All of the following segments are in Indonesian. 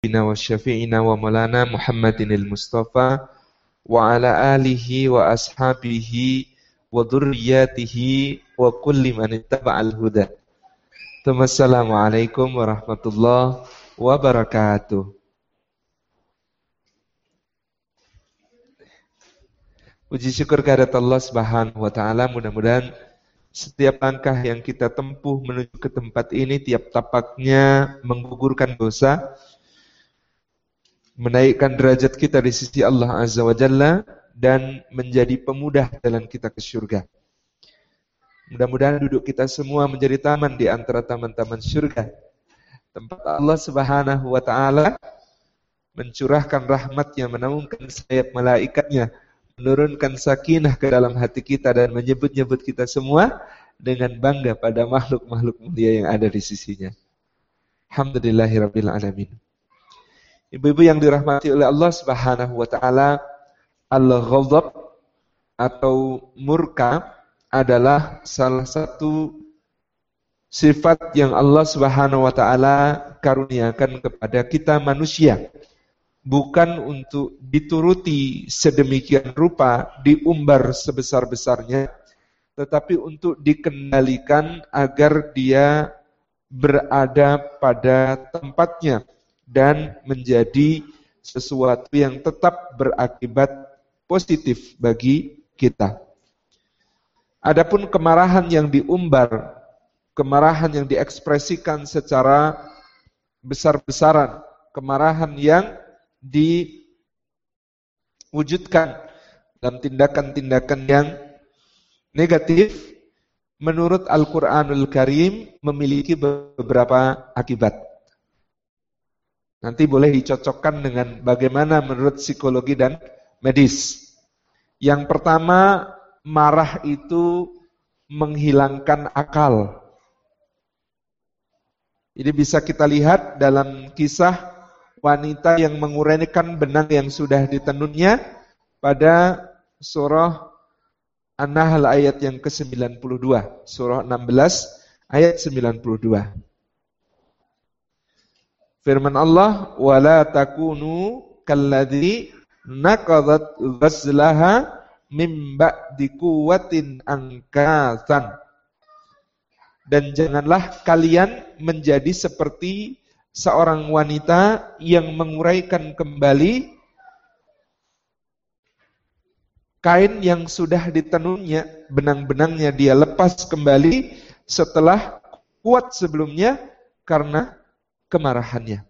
Habibina wa syafi'ina wa maulana Muhammadinil Mustafa wa ala alihi wa ashabihi wa dhurriyyatihi wa kulli man ittaba'al huda. Assalamualaikum warahmatullahi wabarakatuh. Puji syukur kehadirat Allah Subhanahu wa taala, mudah-mudahan setiap langkah yang kita tempuh menuju ke tempat ini, tiap tapaknya menggugurkan dosa, menaikkan derajat kita di sisi Allah Azza wa Jalla, dan menjadi pemudah jalan kita ke surga. Mudah-mudahan duduk kita semua menjadi taman di antara taman-taman surga, tempat Allah Subhanahu wa taala mencurahkan rahmat-Nya, menaungkan sayap malaikatnya, menurunkan sakinah ke dalam hati kita dan menyebut-nyebut kita semua dengan bangga pada makhluk-makhluk mulia yang ada di sisinya. Alhamdulillahirabbil alamin. Ibu-ibu yang dirahmati oleh Allah Subhanahu wa taala, al-ghadab atau murka adalah salah satu sifat yang Allah Subhanahu wa taala karuniakan kepada kita manusia. Bukan untuk dituruti sedemikian rupa, diumbar sebesar-besarnya, tetapi untuk dikendalikan agar dia berada pada tempatnya dan menjadi sesuatu yang tetap berakibat positif bagi kita. Adapun kemarahan yang diumbar, kemarahan yang diekspresikan secara besar-besaran, kemarahan yang diwujudkan dalam tindakan-tindakan yang negatif, menurut Al-Quranul Karim memiliki beberapa akibat. Nanti boleh dicocokkan dengan bagaimana menurut psikologi dan medis. Yang pertama, marah itu menghilangkan akal. Ini bisa kita lihat dalam kisah wanita yang menguraikan benang yang sudah ditenunnya pada surah An-Nahl ayat yang ke-92. Surah 16 ayat 92. Firman Allah, wala takunu kalladzi naqadat ghazlaha mim ba'di quwwatin ankatsan. Dan janganlah kalian menjadi seperti seorang wanita yang menguraikan kembali kain yang sudah ditenunnya, benang-benangnya dia lepas kembali setelah kuat sebelumnya karena kemarahannya.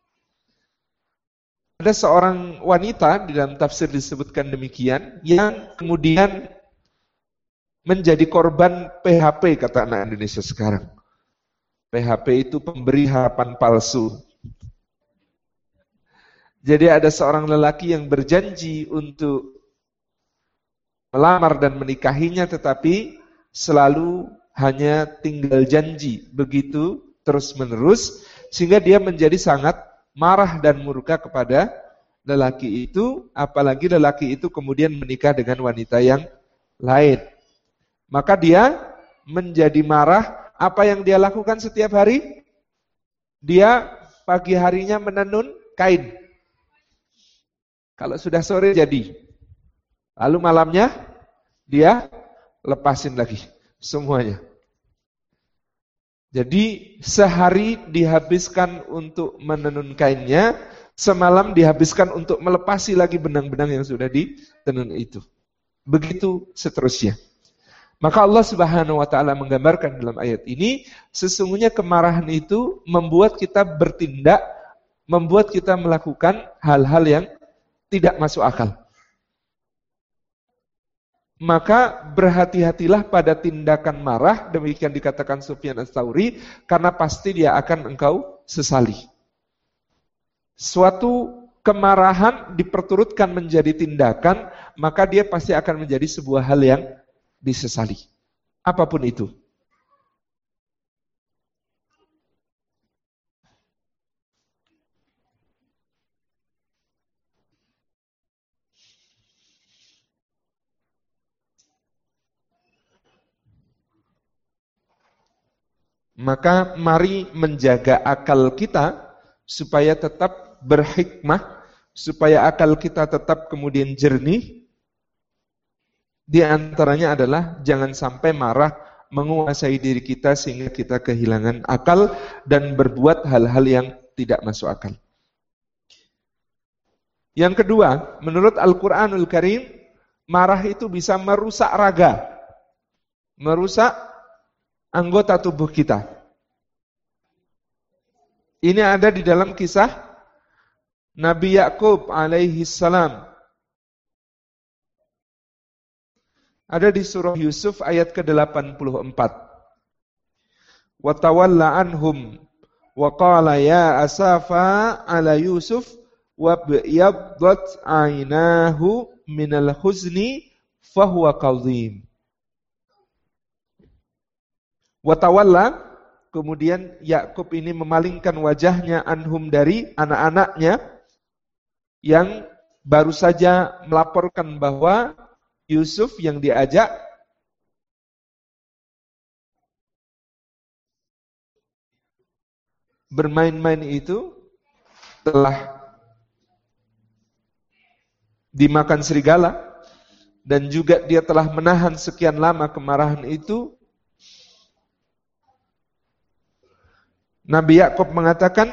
Ada seorang wanita, di dalam tafsir disebutkan demikian, yang kemudian menjadi korban PHP, kata anak Indonesia sekarang. PHP itu pemberi harapan palsu. Jadi ada seorang lelaki yang berjanji untuk melamar dan menikahinya, tetapi selalu hanya tinggal janji, begitu terus-menerus, sehingga dia menjadi sangat marah dan murka kepada lelaki itu, apalagi lelaki itu kemudian menikah dengan wanita yang lain. Maka dia menjadi marah. Apa yang dia lakukan setiap hari? Dia pagi harinya menenun kain. Kalau sudah sore jadi. Lalu malamnya dia lepasin lagi semuanya. Jadi sehari dihabiskan untuk menenun kainnya, semalam dihabiskan untuk melepasi lagi benang-benang yang sudah ditenun itu. Begitu seterusnya. Maka Allah Subhanahu wa taala menggambarkan dalam ayat ini, sesungguhnya kemarahan itu membuat kita bertindak, membuat kita melakukan hal-hal yang tidak masuk akal. Maka berhati-hatilah pada tindakan marah, demikian dikatakan Sufyan Ats-Tsauri, karena pasti dia akan engkau sesali. Suatu kemarahan diperturutkan menjadi tindakan, maka dia pasti akan menjadi sebuah hal yang disesali. Apapun itu. Maka mari menjaga akal kita supaya tetap berhikmah supaya akal kita tetap kemudian jernih. Di antaranya adalah jangan sampai marah menguasai diri kita sehingga kita kehilangan akal dan berbuat hal-hal yang tidak masuk akal. Yang kedua, menurut Al-Quranul Karim, marah itu bisa merusak raga, merusak anggota tubuh kita. Ini ada di dalam kisah Nabi Yakub alaihi salam. Ada di surah Yusuf ayat ke-84. Wa tawalla anhum wa qala ya asafa ala Yusuf wa biyaddat aynahu minal huzni fahuwa kadhim. Wa tawalla, kemudian Yakub ini memalingkan wajahnya anhum dari anak-anaknya yang baru saja melaporkan bahwa Yusuf yang diajak bermain-main itu telah dimakan serigala dan juga dia telah menahan sekian lama kemarahan itu. Nabi Yakub mengatakan,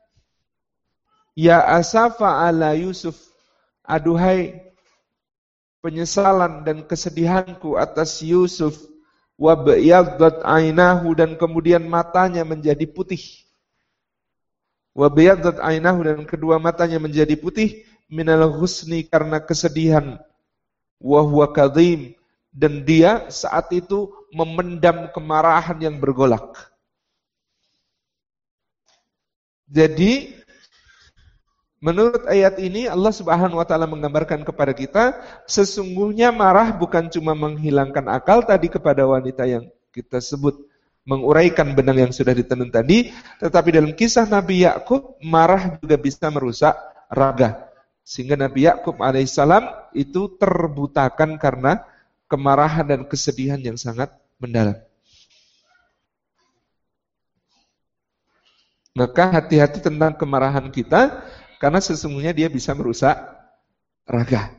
ya asafa ala Yusuf, aduhai penyesalan dan kesedihanku atas Yusuf, wa biyaddat aynahu, dan kemudian matanya menjadi putih. Wa biyaddat aynahu, dan kedua matanya menjadi putih, minal husni, karena kesedihan. Wa huwa kadhim, dan dia saat itu memendam kemarahan yang bergolak. Jadi menurut ayat ini Allah Subhanahu wa taala menggambarkan kepada kita sesungguhnya marah bukan cuma menghilangkan akal tadi kepada wanita yang kita sebut menguraikan benang yang sudah ditenun tadi, tetapi dalam kisah Nabi Yakub marah juga bisa merusak raga. Sehingga Nabi Yakub alaihissalam itu terbutakan karena kemarahan dan kesedihan yang sangat mendalam. Maka hati-hati tentang kemarahan kita, karena sesungguhnya dia bisa merusak raga.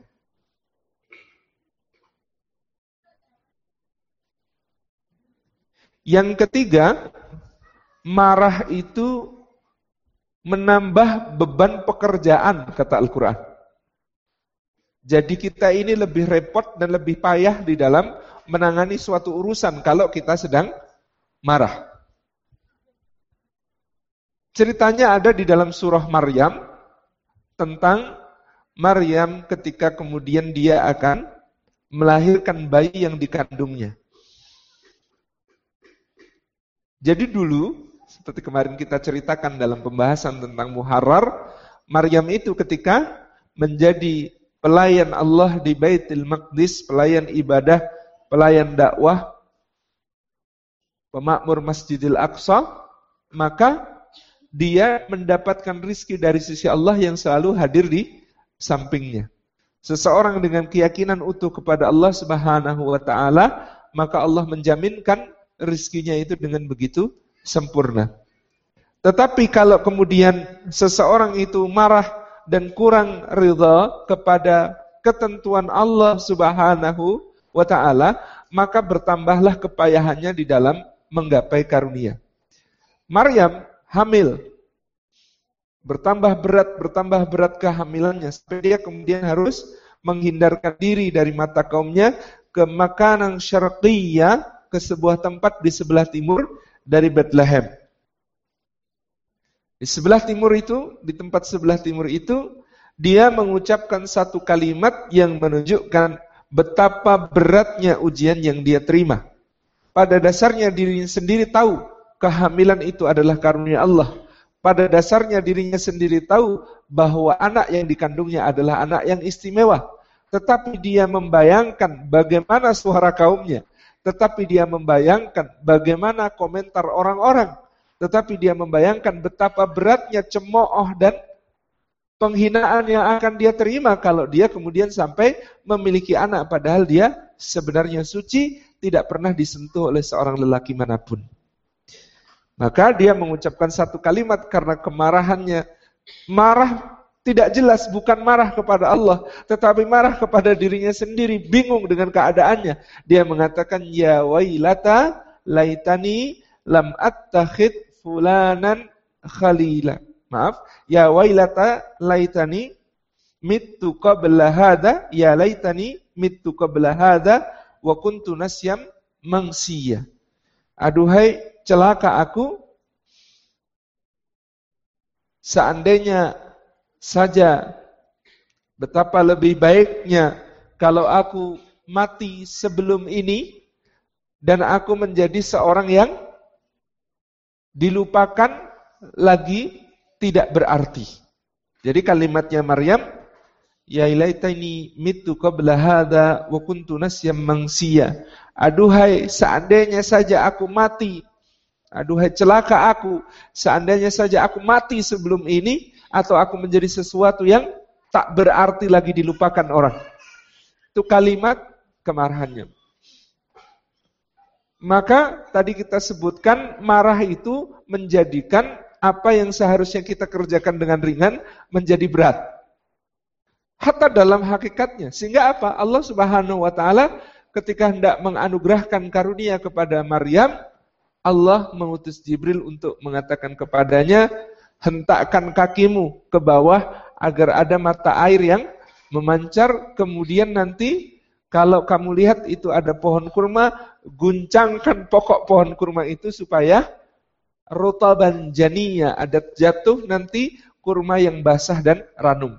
Yang ketiga, marah itu menambah beban pekerjaan, kata Al-Quran. Jadi kita ini lebih repot dan lebih payah di dalam menangani suatu urusan kalau kita sedang marah. Ceritanya ada di dalam surah Maryam, tentang Maryam ketika kemudian dia akan melahirkan bayi yang dikandungnya. Jadi dulu, seperti kemarin kita ceritakan dalam pembahasan tentang Muharrar, Maryam itu ketika menjadi pelayan Allah di Baitul Maqdis, pelayan ibadah, pelayan dakwah, pemakmur Masjidil Aqsa, maka dia mendapatkan rizki dari sisi Allah yang selalu hadir di sampingnya. Seseorang dengan keyakinan utuh kepada Allah Subhanahu wa taala, maka Allah menjaminkan rizkinya itu dengan begitu sempurna. Tetapi kalau kemudian seseorang itu marah dan kurang ridha kepada ketentuan Allah Subhanahu wa taala, maka bertambahlah kepayahannya di dalam menggapai karunia. Maryam hamil, bertambah berat kehamilannya, sampai dia kemudian harus menghindarkan diri dari mata kaumnya ke makanan syarqiyah, ke sebuah tempat di sebelah timur dari Bethlehem. Di sebelah timur itu, di tempat sebelah timur itu, dia mengucapkan satu kalimat yang menunjukkan betapa beratnya ujian yang dia terima. Pada dasarnya dirinya sendiri tahu kehamilan itu adalah karunia Allah. Pada dasarnya dirinya sendiri tahu bahwa anak yang dikandungnya adalah anak yang istimewa. Tetapi dia membayangkan bagaimana suara kaumnya. Tetapi dia membayangkan bagaimana komentar orang-orang. Tetapi dia membayangkan betapa beratnya cemooh dan penghinaan yang akan dia terima kalau dia kemudian sampai memiliki anak. Padahal dia sebenarnya suci, tidak pernah disentuh oleh seorang lelaki manapun. Maka dia mengucapkan satu kalimat karena kemarahannya, Marah tidak jelas, bukan marah kepada Allah, tetapi marah kepada dirinya sendiri, bingung dengan keadaannya. Dia mengatakan, ya wailata laitani lam attakhid fulanan khalila. Maaf, ya wailata laitani mittu qabla hadha, ya laitani mittu qabla hadha wa kuntu nasyam mangsiya. Aduhai celaka aku, seandainya saja betapa lebih baiknya kalau aku mati sebelum ini dan aku menjadi seorang yang dilupakan lagi, tidak berarti. Jadi kalimatnya Maryam, ya laitani mittu qabla hadza wa kuntu nasyam mangsiya. Aduhai seandainya saja aku mati, aduhai celaka aku, seandainya saja aku mati sebelum ini, atau aku menjadi sesuatu yang tak berarti lagi dilupakan orang. Itu kalimat kemarahannya. Maka tadi kita sebutkan marah itu menjadikan apa yang seharusnya kita kerjakan dengan ringan menjadi berat. Hatta dalam hakikatnya. Sehingga apa? Allah Subhanahu wa taala ketika hendak menganugerahkan karunia kepada Maryam, Allah mengutus Jibril untuk mengatakan kepadanya, hentakkan kakimu ke bawah agar ada mata air yang memancar. Kemudian nanti kalau kamu lihat itu ada pohon kurma, guncangkan pokok pohon kurma itu supaya rutaban janiyah, ada jatuh nanti kurma yang basah dan ranum.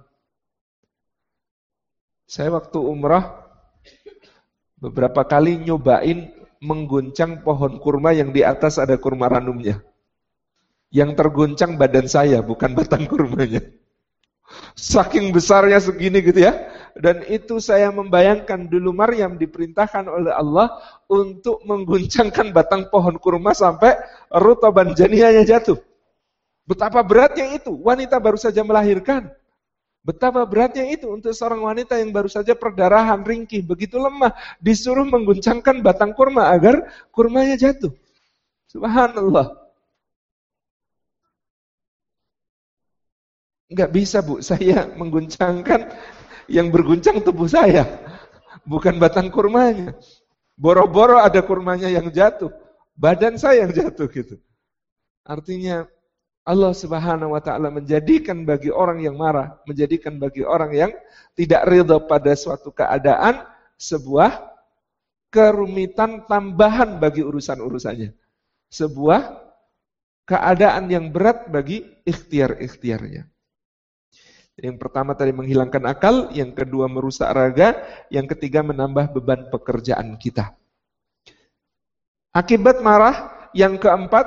Saya waktu umrah beberapa kali nyobain mengguncang pohon kurma yang di atas ada kurma ranumnya. Yang terguncang badan saya, bukan batang kurmanya. Saking besarnya segini gitu ya. Dan itu saya membayangkan dulu Maryam diperintahkan oleh Allah untuk mengguncangkan batang pohon kurma sampai rutaban janiyahnya jatuh. Betapa beratnya itu, wanita baru saja melahirkan. Betapa beratnya itu untuk seorang wanita yang baru saja perdarahan, ringkih, begitu lemah. Disuruh mengguncangkan batang kurma agar kurmanya jatuh. Subhanallah. Enggak bisa Bu, saya mengguncangkan yang berguncang tubuh saya, bukan batang kurmanya. Boro-boro ada kurmanya yang jatuh, badan saya yang jatuh gitu. Artinya Allah Subhanahu wa taala menjadikan bagi orang yang marah, menjadikan bagi orang yang tidak ridha pada suatu keadaan sebuah kerumitan tambahan bagi urusan-urusannya. Sebuah keadaan yang berat bagi ikhtiar-ikhtiarnya. Yang pertama tadi menghilangkan akal, yang kedua merusak raga, yang ketiga menambah beban pekerjaan kita. Akibat marah, yang keempat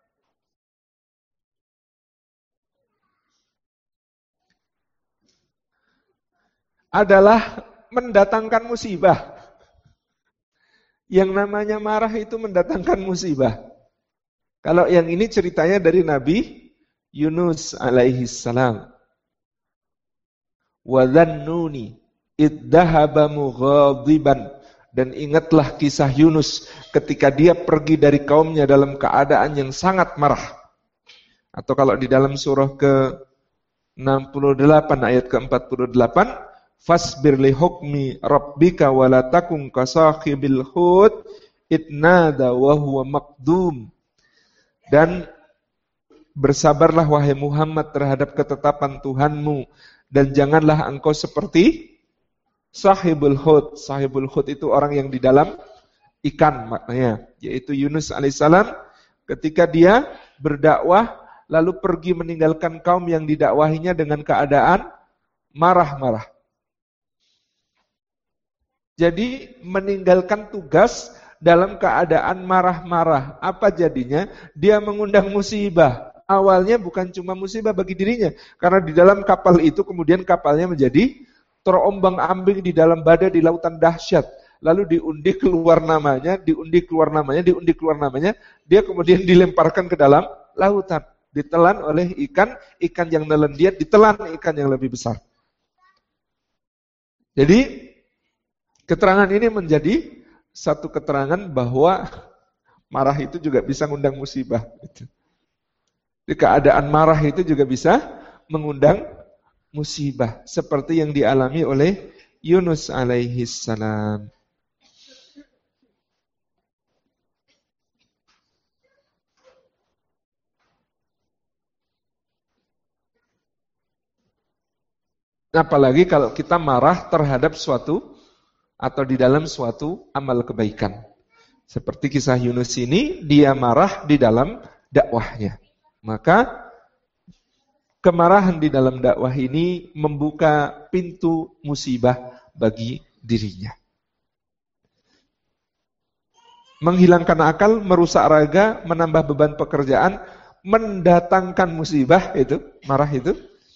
adalah mendatangkan musibah. Yang namanya marah itu mendatangkan musibah. Kalau yang ini ceritanya dari Nabi Yunus alaihi salam. Wa dhannuni iddahaba mughadiban, dan ingatlah kisah Yunus ketika dia pergi dari kaumnya dalam keadaan yang sangat marah. Atau kalau di dalam surah ke-68 ayat ke-48, fasbir li hukmi rabbika wa la takun kasahibil hud idnada wa huwa maqdum. Dan bersabarlah wahai Muhammad terhadap ketetapan Tuhanmu, dan janganlah engkau seperti sahibul hud. Sahibul hud itu orang yang di dalam ikan maknanya, yaitu Yunus alaihissalam ketika dia berdakwah lalu pergi meninggalkan kaum yang didakwahinya dengan keadaan marah-marah. Jadi meninggalkan tugas dalam keadaan marah-marah. Apa jadinya? Dia mengundang musibah. Awalnya bukan cuma musibah bagi dirinya, karena di dalam kapal itu kemudian kapalnya menjadi terombang-ambing di dalam badai di lautan dahsyat. Lalu diundi keluar namanya, diundi keluar namanya, diundi keluar namanya, dia kemudian dilemparkan ke dalam lautan, ditelan oleh ikan yang nelen dia, ditelan ikan yang lebih besar. Jadi keterangan ini menjadi satu keterangan bahwa marah itu juga bisa ngundang musibah. Di keadaan marah itu juga bisa mengundang musibah seperti yang dialami oleh Yunus alaihi salam. Apalagi kalau kita marah terhadap suatu atau di dalam suatu amal kebaikan. Seperti kisah Yunus ini, dia marah di dalam dakwahnya. Maka kemarahan di dalam dakwah ini membuka pintu musibah bagi dirinya. Menghilangkan akal, merusak raga, menambah beban pekerjaan, mendatangkan musibah itu, marah itu.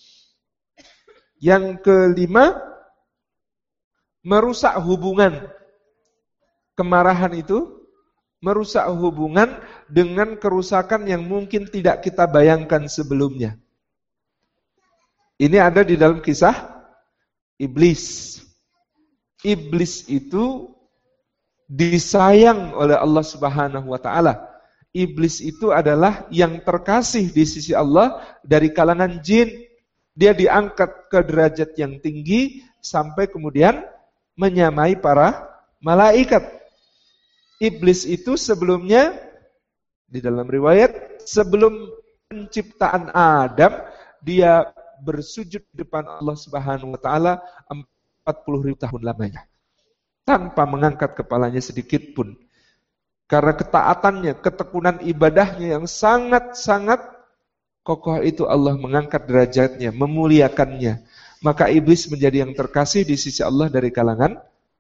Yang kelima, merusak hubungan. Kemarahan itu merusak hubungan dengan kerusakan yang mungkin tidak kita bayangkan sebelumnya. Ini ada di dalam kisah iblis. Iblis itu disayang oleh Allah Subhanahu wa taala. Iblis itu adalah yang terkasih di sisi Allah dari kalangan jin. Dia diangkat ke derajat yang tinggi sampai kemudian menyamai para malaikat. Iblis itu sebelumnya di dalam riwayat sebelum penciptaan Adam dia bersujud di depan Allah Subhanahu wa taala 40.000 tahun lamanya tanpa mengangkat kepalanya sedikit pun. Karena ketaatannya, ketekunan ibadahnya yang sangat-sangat kokoh itu Allah mengangkat derajatnya, memuliakannya. Maka iblis menjadi yang terkasih di sisi Allah dari kalangan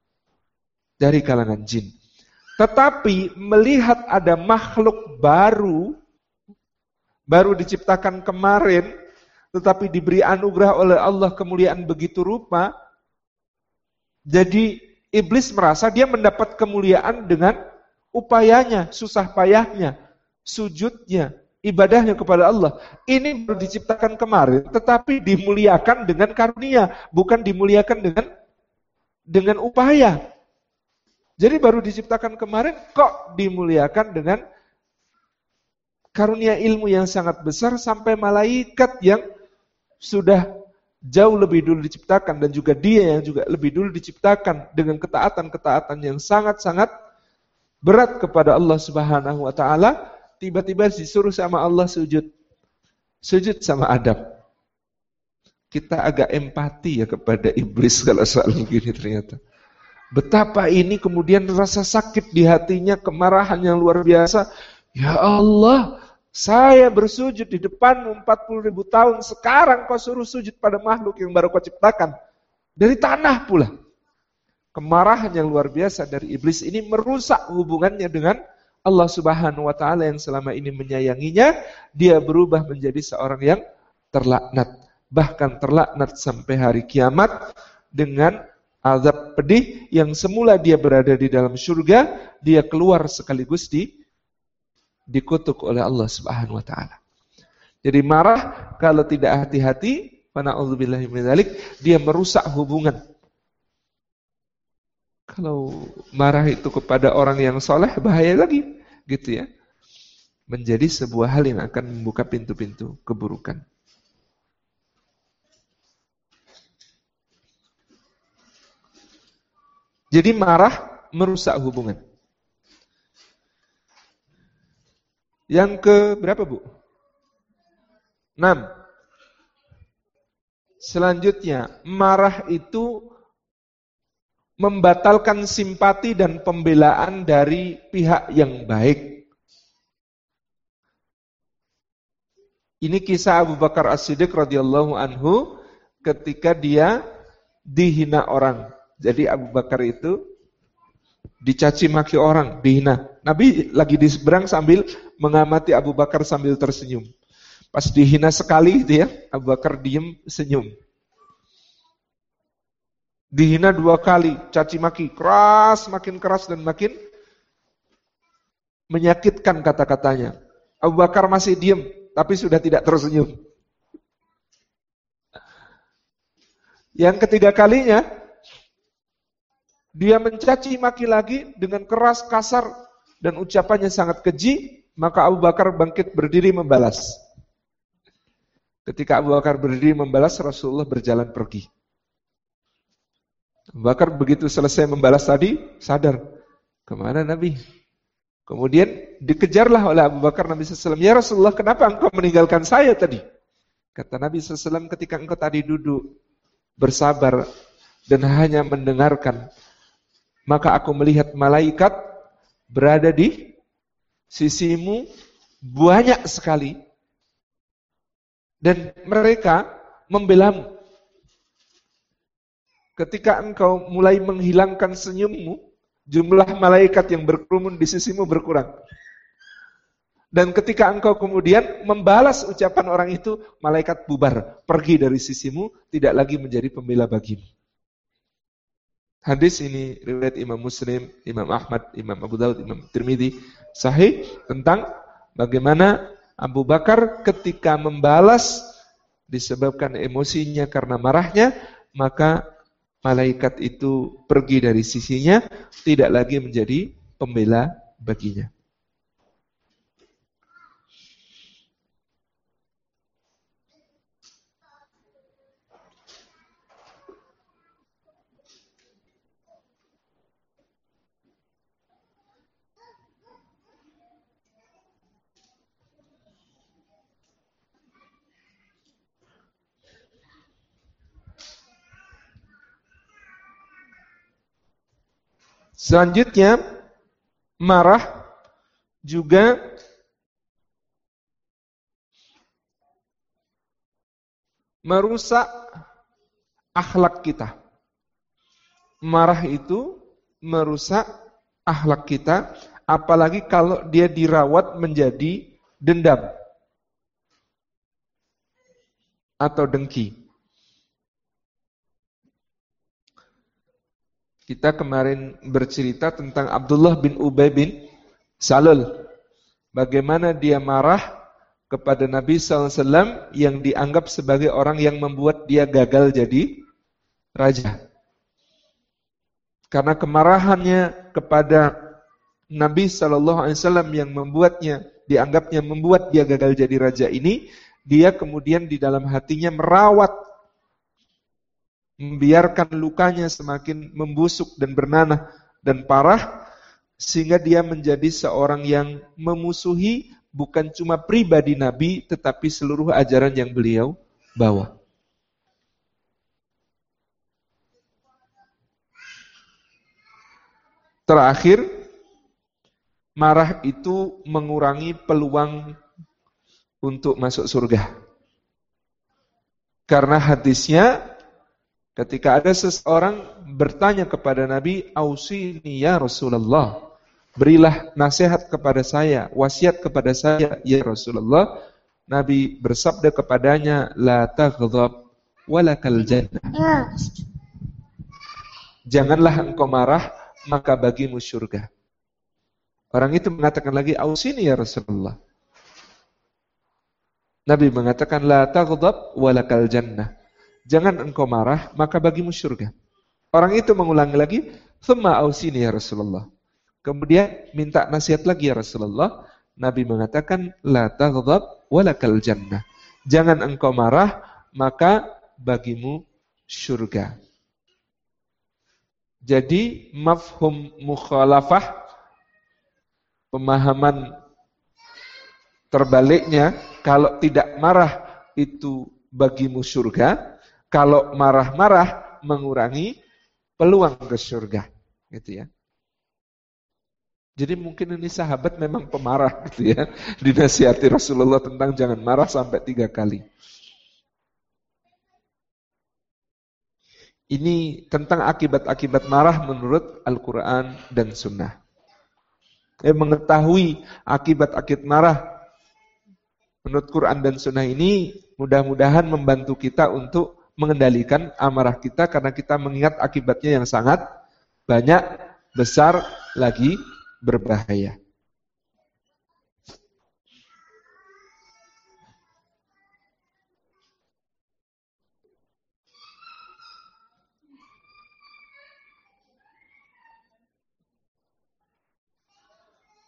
jin. Tetapi melihat ada makhluk baru diciptakan kemarin, tetapi diberi anugerah oleh Allah kemuliaan begitu rupa, jadi iblis merasa dia mendapat kemuliaan dengan upayanya, susah payahnya, sujudnya, ibadahnya kepada Allah. Ini baru diciptakan kemarin, tetapi dimuliakan dengan karunia, bukan dimuliakan dengan upaya. Jadi baru diciptakan kemarin, kok dimuliakan dengan karunia ilmu yang sangat besar sampai malaikat yang sudah jauh lebih dulu diciptakan dan juga dia yang juga lebih dulu diciptakan dengan ketaatan-ketaatan yang sangat-sangat berat kepada Allah Subhanahu wa taala, tiba-tiba disuruh sama Allah sujud sama Adam. Kita agak empati ya kepada iblis kalau soal begini ternyata. Betapa ini kemudian rasa sakit di hatinya, kemarahan yang luar biasa. Ya Allah, saya bersujud di depanmu 40.000 tahun, sekarang kau suruh sujud pada makhluk yang baru kau ciptakan. Dari tanah pula. Kemarahan yang luar biasa dari iblis ini merusak hubungannya dengan Allah Subhanahu wa taala yang selama ini menyayanginya. Dia berubah menjadi seorang yang terlaknat, bahkan terlaknat sampai hari kiamat dengan azab pedih yang semula dia berada di dalam surga, dia keluar sekaligus dikutuk oleh Allah Subhanahu wa taala. Jadi marah kalau tidak hati-hati, wa na'udzubillahi min dzalik, dia merusak hubungan. Kalau marah itu kepada orang yang soleh, bahaya lagi, gitu ya. Menjadi sebuah hal yang akan membuka pintu-pintu keburukan. Jadi marah merusak hubungan. Yang ke berapa, Bu? 6. Selanjutnya, marah itu membatalkan simpati dan pembelaan dari pihak yang baik. Ini kisah Abu Bakar As-Siddiq radhiyallahu anhu ketika dia dihina orang. Jadi Abu Bakar itu dicaci maki orang, dihina. Nabi lagi di seberang sambil mengamati Abu Bakar sambil tersenyum. Pas dihina sekali itu ya, Abu Bakar diem senyum. Dihina 2 kali, caci maki, keras, makin keras dan makin menyakitkan kata-katanya. Abu Bakar masih diem, tapi sudah tidak tersenyum. Yang ketiga kalinya, dia mencaci maki lagi dengan keras, kasar, dan ucapannya sangat keji, maka Abu Bakar bangkit berdiri membalas. Ketika Abu Bakar berdiri membalas, Rasulullah berjalan pergi. Abu Bakar begitu selesai membalas tadi, sadar, kemana Nabi? Kemudian dikejarlah oleh Abu Bakar Nabi SAW, ya Rasulullah, kenapa engkau meninggalkan saya tadi? Kata Nabi SAW, ketika engkau tadi duduk, bersabar, dan hanya mendengarkan, maka aku melihat malaikat berada di sisimu banyak sekali, dan mereka membelamu. Ketika engkau mulai menghilangkan senyummu, jumlah malaikat yang berkerumun di sisimu berkurang. Dan ketika engkau kemudian membalas ucapan orang itu, malaikat bubar, pergi dari sisimu, tidak lagi menjadi pembela bagimu. Hadis ini riwayat Imam Muslim, Imam Ahmad, Imam Abu Daud, Imam Tirmidzi, sahih tentang bagaimana Abu Bakar ketika membalas disebabkan emosinya karena marahnya, maka malaikat itu pergi dari sisinya, tidak lagi menjadi pembela baginya. Selanjutnya, marah juga merusak akhlak kita. Marah itu merusak akhlak kita, apalagi kalau dia dirawat menjadi dendam atau dengki. Kita kemarin bercerita tentang Abdullah bin Ubay bin Salul. Bagaimana dia marah kepada Nabi SAW yang dianggap sebagai orang yang membuat dia gagal jadi raja. Karena kemarahannya kepada Nabi SAW yang dianggapnya membuat dia gagal jadi raja ini, dia kemudian di dalam hatinya merawat, membiarkan lukanya semakin membusuk dan bernanah dan parah, sehingga dia menjadi seorang yang memusuhi bukan cuma pribadi Nabi, tetapi seluruh ajaran yang beliau bawa. Terakhir, marah itu mengurangi peluang untuk masuk surga. Karena hadisnya, ketika ada seseorang bertanya kepada Nabi, "Ausini ya Rasulullah, berilah nasihat kepada saya, wasiat kepada saya ya Rasulullah." Nabi bersabda kepadanya, "La taghdab walakal jannah." Janganlah engkau marah, maka bagimu surga. Orang itu mengatakan lagi, "Ausini ya Rasulullah." Nabi mengatakan, "La taghdab walakal jannah." Jangan engkau marah, maka bagimu surga. Orang itu mengulangi lagi, "Tsumma ausini ya Rasulullah." Kemudian minta nasihat lagi ya Rasulullah. Nabi mengatakan, "La taghdab walakal jannah." Jangan engkau marah, maka bagimu surga. Jadi mafhum mukhalafah, pemahaman terbaliknya, kalau tidak marah itu bagimu surga, kalau marah-marah mengurangi peluang ke surga, gitu ya. Jadi mungkin ini sahabat memang pemarah, gitu ya. Dinasihati Rasulullah tentang jangan marah sampai 3 kali. Ini tentang akibat-akibat marah menurut Al-Quran dan Sunnah. Mengetahui akibat-akibat marah menurut Quran dan Sunnah ini mudah-mudahan membantu kita untuk mengendalikan amarah kita, karena kita mengingat akibatnya yang sangat banyak, besar, lagi berbahaya.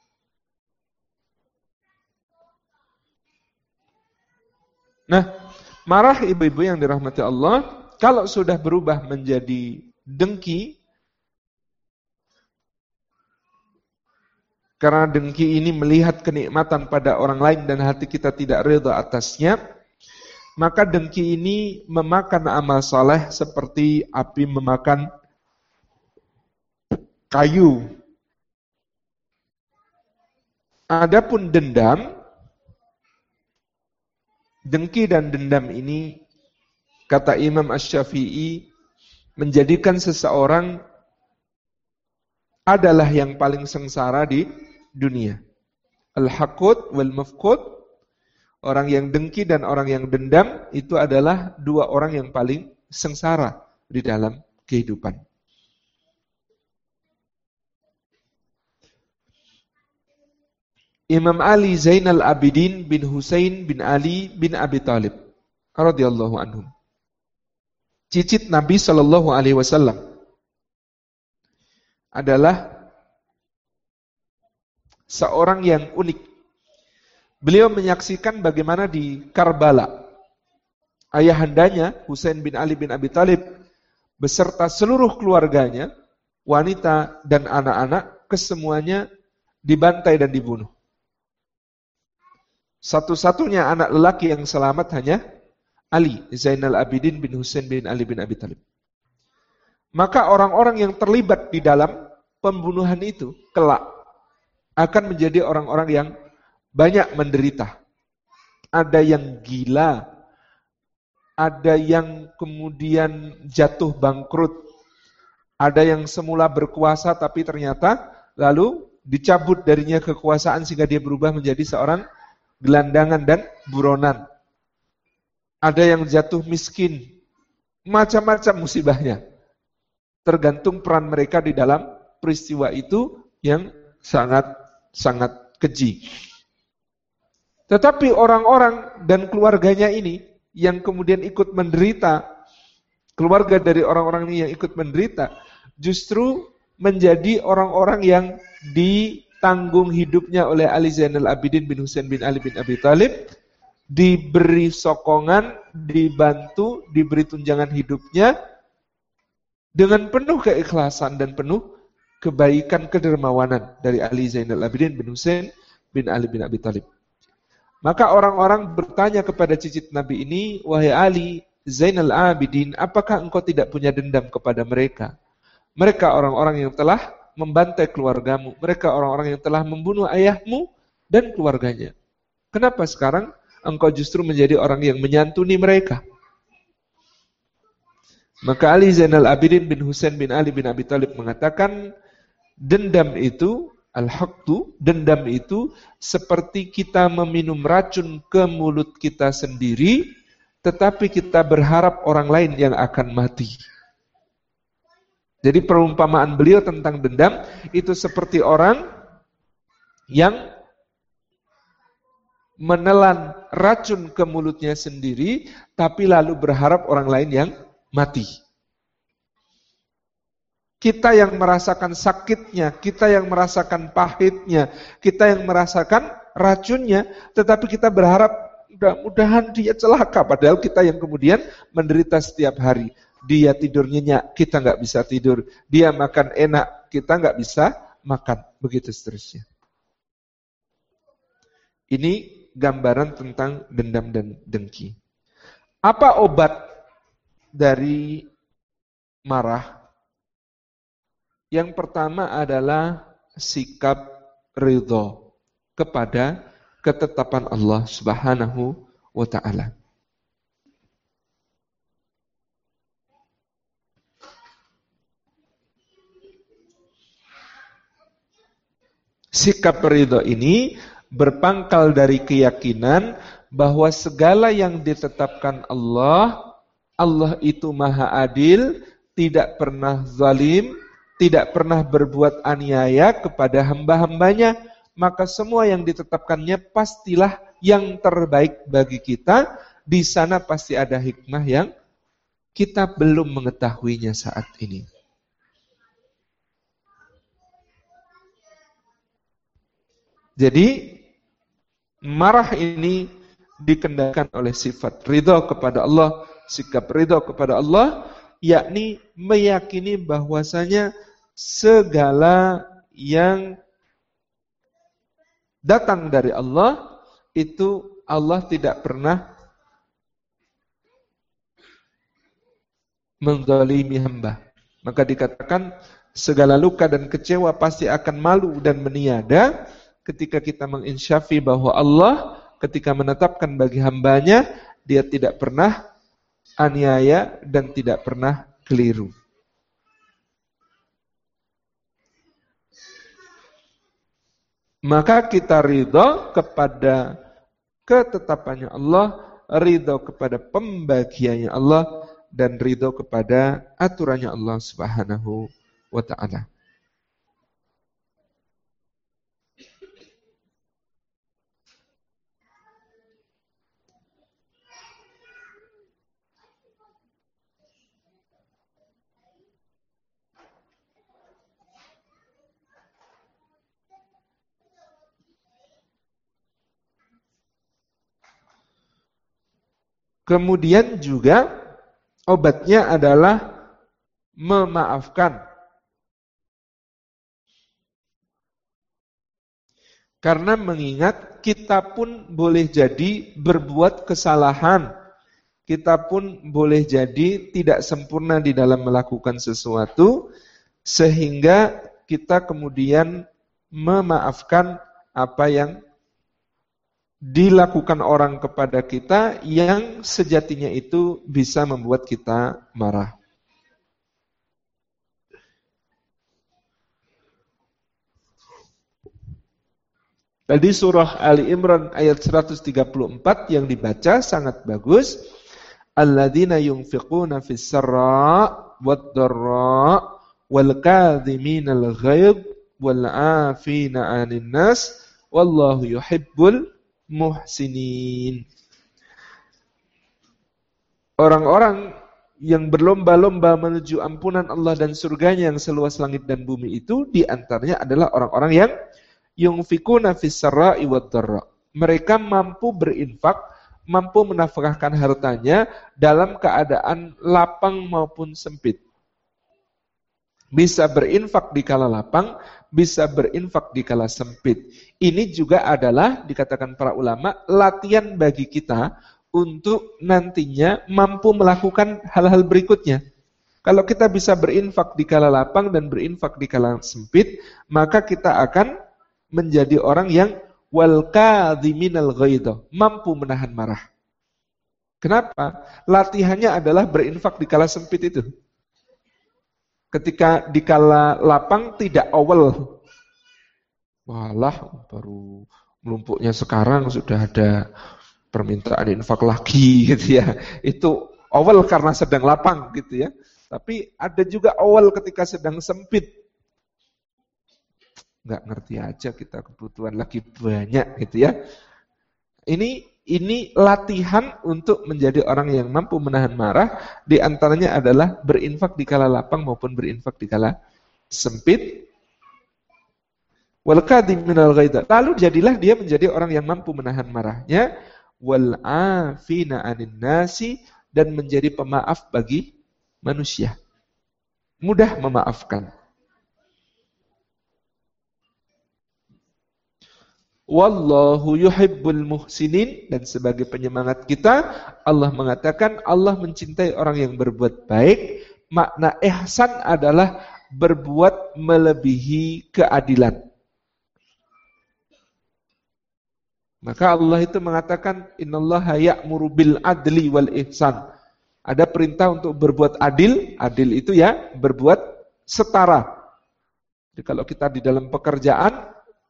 Nah, Marah ibu-ibu yang dirahmati Allah, kalau sudah berubah menjadi dengki, karena dengki ini melihat kenikmatan pada orang lain dan hati kita tidak ridha atasnya, maka dengki ini memakan amal saleh seperti api memakan kayu. Adapun dendam, dengki dan dendam ini, kata Imam Asy-Syafi'i, menjadikan seseorang adalah yang paling sengsara di dunia. Al-haqud wal mafqud, orang yang dengki dan orang yang dendam, itu adalah dua orang yang paling sengsara di dalam kehidupan. Imam Ali Zainal Abidin bin Husain bin Ali bin Abi Thalib radhiyallahu anhum, cicit Nabi sallallahu alaihi wasallam, adalah seorang yang unik. Beliau menyaksikan bagaimana di Karbala ayahandanya Husain bin Ali bin Abi Thalib beserta seluruh keluarganya, wanita dan anak-anak, kesemuanya dibantai dan dibunuh. Satu-satunya anak lelaki yang selamat hanya Ali, Zainal Abidin bin Husain bin Ali bin Abi Thalib. Maka orang-orang yang terlibat di dalam pembunuhan itu kelak akan menjadi orang-orang yang banyak menderita. Ada yang gila, ada yang kemudian jatuh bangkrut, ada yang semula berkuasa tapi ternyata lalu dicabut darinya kekuasaan sehingga dia berubah menjadi seorang gelandangan dan buronan. Ada yang jatuh miskin, macam-macam musibahnya. Tergantung peran mereka di dalam peristiwa itu yang sangat keji. Tetapi orang-orang dan keluarganya ini yang kemudian ikut menderita, keluarga dari orang-orang ini yang ikut menderita, justru menjadi orang-orang yang ditanggung hidupnya oleh Ali Zainal Abidin bin Husain bin Ali bin Abi Thalib, diberi sokongan, dibantu, diberi tunjangan hidupnya dengan penuh keikhlasan dan penuh kebaikan kedermawanan dari Ali Zainal Abidin bin Husain bin Ali bin Abi Thalib. Maka orang-orang bertanya kepada cicit Nabi ini, wahai Ali Zainal Abidin, apakah engkau tidak punya dendam kepada mereka? Mereka orang-orang yang telah membantai keluargamu, mereka orang-orang yang telah membunuh ayahmu dan keluarganya. Kenapa sekarang engkau justru menjadi orang yang menyantuni mereka? Maka Ali Zainal Abidin bin Husain bin Ali bin Abi Thalib mengatakan, dendam itu, al-haqdu, dendam itu seperti kita meminum racun ke mulut kita sendiri, tetapi kita berharap orang lain yang akan mati. Jadi perumpamaan beliau tentang dendam itu seperti orang yang menelan racun ke mulutnya sendiri, tapi lalu berharap orang lain yang mati. Kita yang merasakan sakitnya, kita yang merasakan pahitnya, kita yang merasakan racunnya, tetapi kita berharap mudah-mudahan dia celaka, padahal kita yang kemudian menderita setiap hari. Dia tidur nyenyak, kita nggak bisa tidur. Dia makan enak, kita nggak bisa makan. Begitu seterusnya. Ini gambaran tentang dendam dan dengki. Apa obat dari marah? Yang pertama adalah sikap ridho kepada ketetapan Allah Subhanahu wa ta'ala. Sikap ridho ini berpangkal dari keyakinan bahwa segala yang ditetapkan Allah, Allah itu maha adil, tidak pernah zalim, tidak pernah berbuat aniaya kepada hamba-hambanya, maka semua yang ditetapkannya pastilah yang terbaik bagi kita. Di sana pasti ada hikmah yang kita belum mengetahuinya saat ini. Jadi marah ini dikendalikan oleh sifat ridha kepada Allah, sikap ridha kepada Allah, yakni meyakini bahwasanya segala yang datang dari Allah itu Allah tidak pernah menzalimi hamba. Maka dikatakan segala luka dan kecewa pasti akan malu dan meniada ketika kita menginsyafi bahwa Allah ketika menetapkan bagi hambanya, dia tidak pernah aniaya dan tidak pernah keliru. Maka kita ridha kepada ketetapannya Allah, ridha kepada pembagiannya Allah, dan ridha kepada aturannya Allah Subhanahu wa ta'ala. Kemudian juga obatnya adalah memaafkan. Karena mengingat kita pun boleh jadi berbuat kesalahan. Kita pun boleh jadi tidak sempurna di dalam melakukan sesuatu. Sehingga kita kemudian memaafkan apa yang dilakukan orang kepada kita yang sejatinya itu bisa membuat kita marah. Tadi surah Ali Imran ayat 134 yang dibaca sangat bagus. Alladzina yunfiquna fis sarra wad dharra wal kadhiminal ghaidh wal 'afina 'anil nas wallahu yuhibbul muhsinin. Orang-orang yang berlomba-lomba menuju ampunan Allah dan surganya yang seluas langit dan bumi itu diantaranya adalah orang-orang yang yunfikuna fis sarra'i wad dharra. Mereka mampu berinfak, mampu menafkahkan hartanya dalam keadaan lapang maupun sempit. Bisa berinfak di kala lapang, bisa berinfak di kala sempit. Ini juga adalah, dikatakan para ulama, latihan bagi kita untuk nantinya mampu melakukan hal-hal berikutnya. Kalau kita bisa berinfak di kala lapang dan berinfak di kala sempit, maka kita akan menjadi orang yang wal kadhiminal ghaidha, mampu menahan marah. Kenapa? Latihannya adalah berinfak di kala sempit itu. Ketika di kala lapang tidak awal. Walah, baru melumpuknya sekarang sudah ada permintaan infak lagi gitu ya. Itu awal karena sedang lapang gitu ya. Tapi ada juga awal ketika sedang sempit. Nggak ngerti aja kita, kebutuhan lagi banyak gitu ya. Ini latihan untuk menjadi orang yang mampu menahan marah. Di antaranya adalah berinfak di kala lapang maupun berinfak di kala sempit. Wal kadhiminal ghaidha. Lalu jadilah dia menjadi orang yang mampu menahan marahnya. Wal 'afina 'anin nasi, dan menjadi pemaaf bagi manusia. Mudah memaafkan. Wallahu yuhibbul muhsinin, dan sebagai penyemangat kita Allah mengatakan Allah mencintai orang yang berbuat baik. Makna ihsan adalah berbuat melebihi keadilan. Maka Allah itu mengatakan innallaha ya'muru bil adli wal ihsan. Ada perintah untuk berbuat adil. Adil itu ya berbuat setara. Jadi kalau kita di dalam pekerjaan,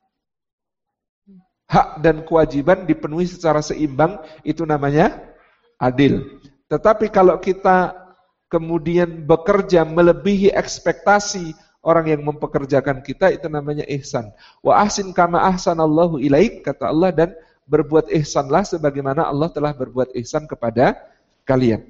hak dan kewajiban dipenuhi secara seimbang, itu namanya adil. Tetapi kalau kita kemudian bekerja melebihi ekspektasi orang yang mempekerjakan kita, itu namanya ihsan. Wa ahsin kama ahsanallahu ilaik, kata Allah, dan berbuat ihsanlah sebagaimana Allah telah berbuat ihsan kepada kalian.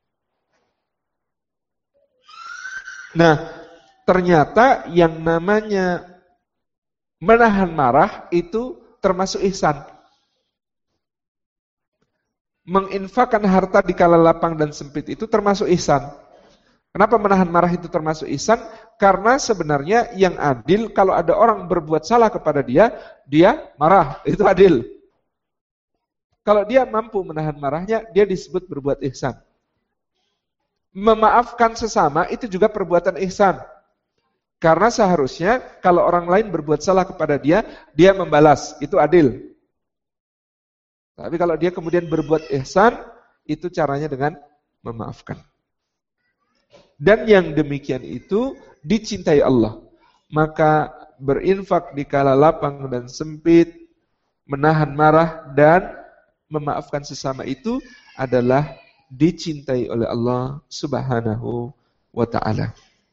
Nah, ternyata yang namanya menahan marah itu termasuk ihsan. menginfakkan harta di kala lapang dan sempit itu termasuk ihsan. Kenapa menahan marah itu termasuk ihsan? Karena sebenarnya yang adil kalau ada orang berbuat salah kepada dia, dia marah, itu adil. Kalau dia mampu menahan marahnya, dia disebut berbuat ihsan. Memaafkan sesama itu juga perbuatan ihsan. Karena seharusnya kalau orang lain berbuat salah kepada dia, dia membalas, itu adil. Tapi kalau dia kemudian berbuat ihsan, itu caranya dengan memaafkan. Dan yang demikian itu dicintai Allah. Maka berinfak di kala lapang dan sempit, menahan marah dan memaafkan sesama itu adalah dicintai oleh Allah Subhanahu wa ta'ala.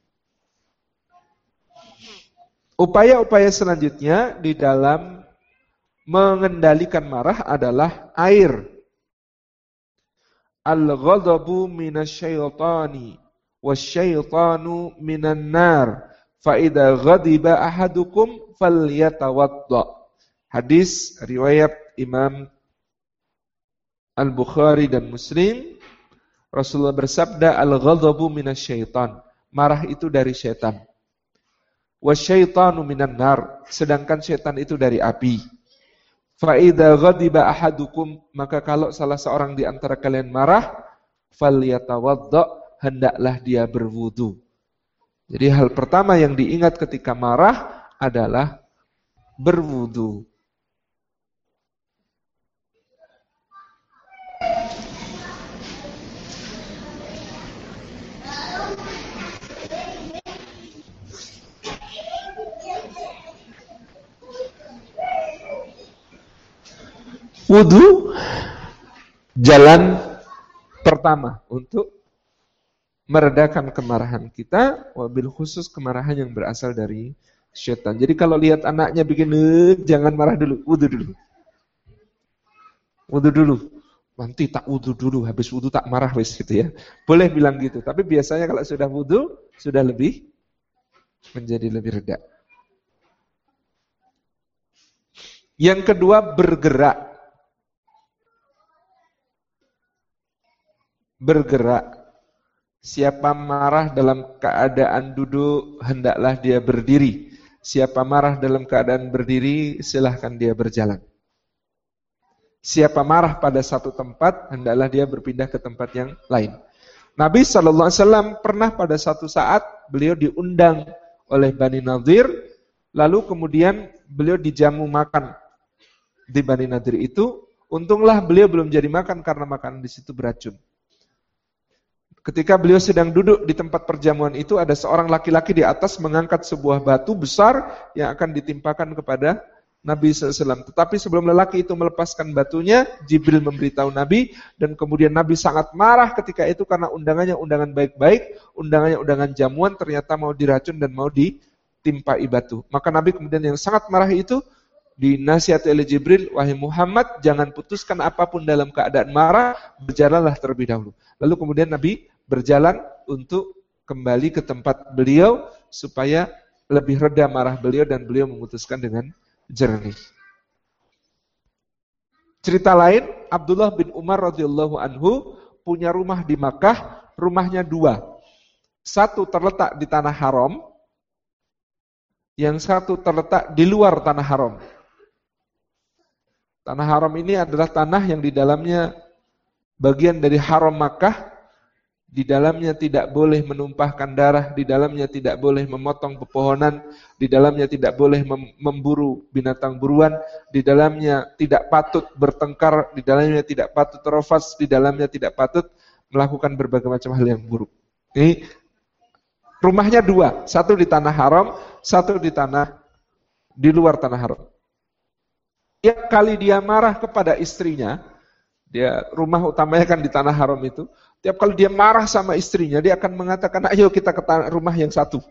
Upaya-upaya selanjutnya di dalam mengendalikan marah adalah air. Al-ghadabu minasyaitani wasyaitanu minan nar fa idza ghadiba ahadukum falyatawadda. Hadis riwayat Imam Al-Bukhari dan Muslim. Rasulullah bersabda, al-ghadabu minasyaitan, marah itu dari syaitan. Wasyaitanu minan nar, sedangkan syaitan itu dari api. Fa idza ghadiba ahadukum, maka kalau salah seorang di antara kalian marah, falyatawadda, hendaklah dia berwudu. Jadi hal pertama yang diingat ketika marah adalah berwudu. Wudu jalan pertama untuk meredakan kemarahan kita, wabil khusus kemarahan yang berasal dari syaitan. Jadi kalau lihat anaknya bikin jangan marah dulu, wudu dulu. Wudu dulu. Nanti tak wudu dulu, habis wudu tak marah wis gitu ya. Boleh bilang gitu, tapi biasanya kalau sudah wudu sudah lebih menjadi lebih reda. Yang kedua, bergerak. Bergerak. Siapa marah dalam keadaan duduk, hendaklah dia berdiri. Siapa marah dalam keadaan berdiri, silahkan dia berjalan. Siapa marah pada satu tempat, hendaklah dia berpindah ke tempat yang lain. Nabi SAW pernah pada satu saat, beliau diundang oleh Bani Nadir, lalu kemudian beliau dijamu makan di Bani Nadir itu. Untunglah beliau belum jadi makan karena makanan di situ beracun. Ketika beliau sedang duduk di tempat perjamuan itu, ada seorang laki-laki di atas mengangkat sebuah batu besar yang akan ditimpakan kepada Nabi SAW. Tetapi sebelum lelaki itu melepaskan batunya, Jibril memberitahu Nabi, dan kemudian Nabi sangat marah ketika itu karena undangannya undangan baik-baik, undangannya undangan jamuan, ternyata mau diracun dan mau ditimpai batu. Maka Nabi kemudian yang sangat marah itu dinasihati oleh Jibril, wahai Muhammad, jangan putuskan apapun dalam keadaan marah, berjalanlah terlebih dahulu. Lalu kemudian Nabi berjalan untuk kembali ke tempat beliau supaya lebih reda marah beliau dan beliau memutuskan dengan jernih. Cerita lain, Abdullah bin Umar radhiyallahu anhu punya rumah di Makkah, rumahnya dua. Satu terletak di tanah haram, yang satu terletak di luar tanah haram. Tanah haram ini adalah tanah yang di dalamnya bagian dari haram Makkah. Di dalamnya tidak boleh menumpahkan darah, di dalamnya tidak boleh memotong pepohonan, di dalamnya tidak boleh memburu binatang buruan, di dalamnya tidak patut bertengkar, di dalamnya tidak patut terofas, di dalamnya tidak patut melakukan berbagai macam hal yang buruk. Ini rumahnya dua, satu di tanah haram, satu di luar tanah haram. Tiap kali dia marah kepada istrinya, dia rumah utamanya kan di tanah haram itu. Tiap kali dia marah sama istrinya, dia akan mengatakan, ayo kita ke rumah yang satu.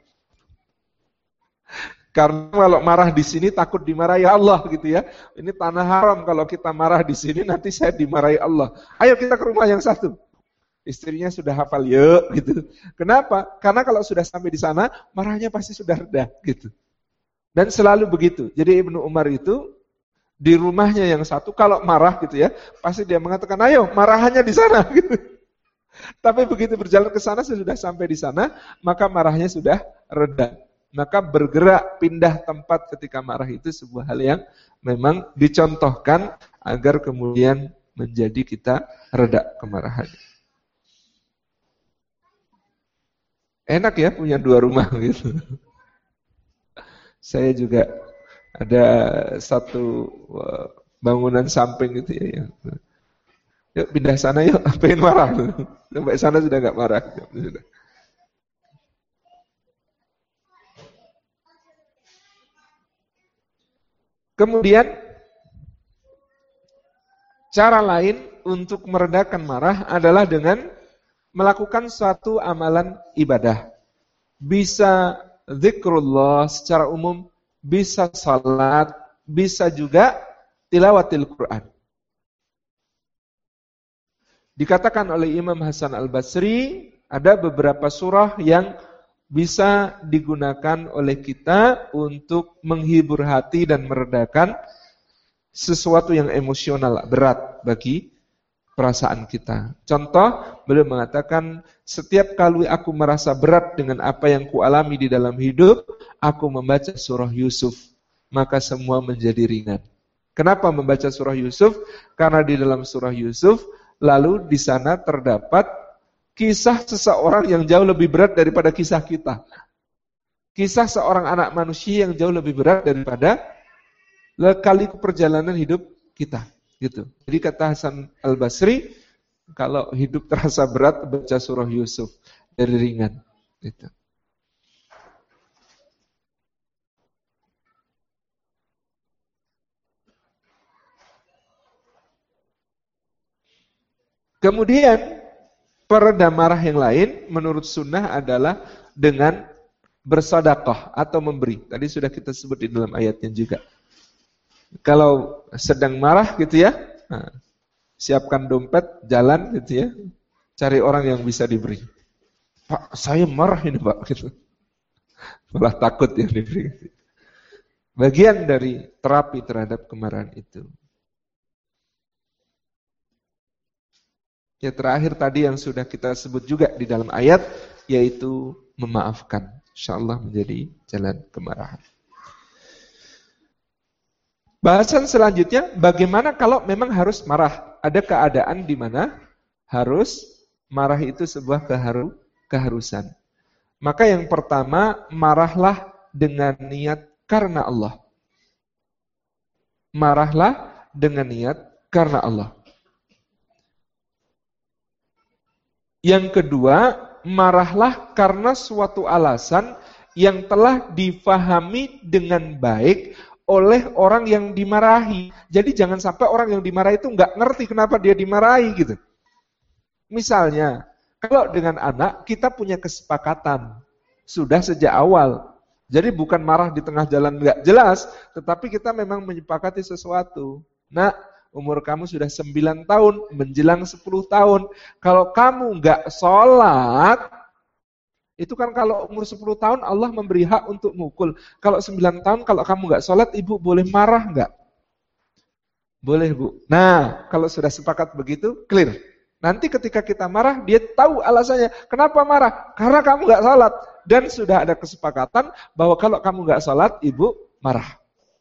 Karena kalau marah di sini takut dimarahi Allah gitu ya. Ini tanah haram, kalau kita marah di sini nanti saya dimarahi Allah. Ayo kita ke rumah yang satu. Istrinya sudah hafal, yuk gitu. Kenapa? Karena kalau sudah sampai di sana, marahnya pasti sudah reda gitu. Dan selalu begitu. Jadi Ibnu Umar itu Di rumahnya yang satu kalau marah gitu ya, pasti dia mengatakan, ayo marahannya di sana gitu. Tapi begitu berjalan ke sana, sesudah sampai di sana, maka marahnya sudah reda. Maka bergerak pindah tempat ketika marah itu sebuah hal yang memang dicontohkan agar kemudian menjadi kita reda kemarahan. Enak ya punya 2 rumah gitu. Saya juga ada satu bangunan samping gitu ya. Yuk pindah sana yuk, pengen marah. Sampai sana sudah nggak marah. Kemudian cara lain untuk meredakan marah adalah dengan melakukan suatu amalan ibadah. Bisa zikrullah secara umum, bisa salat, bisa juga tilawatil Quran. Dikatakan oleh Imam Hasan Al-Basri, ada beberapa surah yang bisa digunakan oleh kita untuk menghibur hati dan meredakan sesuatu yang emosional berat bagi perasaan kita. Contoh, beliau mengatakan, setiap kali aku merasa berat dengan apa yang kualami di dalam hidup, aku membaca surah Yusuf, maka semua menjadi ringan. Kenapa membaca surah Yusuf? Karena di dalam surah Yusuf, lalu di sana terdapat kisah seseorang yang jauh lebih berat daripada kisah kita. Kisah seorang anak manusia yang jauh lebih berat daripada lika-liku perjalanan hidup kita. Gitu. Jadi kata Hasan Al-Basri, kalau hidup terasa berat, baca surah Yusuf dari ringan. Gitu. Kemudian pereda marah yang lain menurut sunnah adalah dengan bersedekah atau memberi. Tadi sudah kita sebut di dalam ayatnya juga. Kalau sedang marah gitu ya, siapkan dompet, jalan gitu ya, cari orang yang bisa diberi. Pak, saya marah ini Pak, gitu. Malah takut yang diberi. Bagian dari terapi terhadap kemarahan itu. Ya terakhir tadi yang sudah kita sebut juga di dalam ayat, yaitu memaafkan. InsyaAllah menjadi jalan kemarahan. Bahasan selanjutnya, bagaimana kalau memang harus marah? Ada keadaan di mana harus marah itu sebuah keharusan. Maka yang pertama, marahlah dengan niat karena Allah. Marahlah dengan niat karena Allah. Yang kedua, marahlah karena suatu alasan yang telah difahami dengan baik oleh orang yang dimarahi. Jadi jangan sampai orang yang dimarahi itu nggak ngerti kenapa dia dimarahi gitu. Misalnya, kalau dengan anak kita punya kesepakatan sudah sejak awal. Jadi bukan marah di tengah jalan nggak jelas, tetapi kita memang menyepakati sesuatu. Nah, umur kamu sudah 9 tahun, menjelang 10 tahun. Kalau kamu nggak sholat, itu kan kalau umur 10 tahun Allah memberi hak untuk mukul. Kalau 9 tahun, kalau kamu nggak sholat, ibu boleh marah nggak? Boleh Bu. Nah, kalau sudah sepakat begitu, clear. Nanti ketika kita marah, dia tahu alasannya. Kenapa marah? Karena kamu nggak sholat. Dan sudah ada kesepakatan bahwa kalau kamu nggak sholat, ibu marah.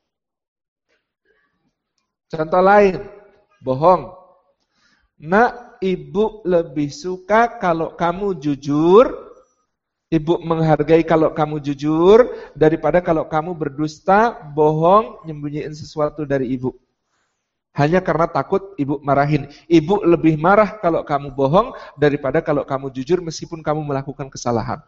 Contoh lain, bohong. Nak, ibu lebih suka kalau kamu jujur, ibu menghargai kalau kamu jujur, daripada kalau kamu berdusta, bohong, nyembunyiin sesuatu dari ibu. Hanya karena takut ibu marahin. Ibu lebih marah kalau kamu bohong, daripada kalau kamu jujur meskipun kamu melakukan kesalahan.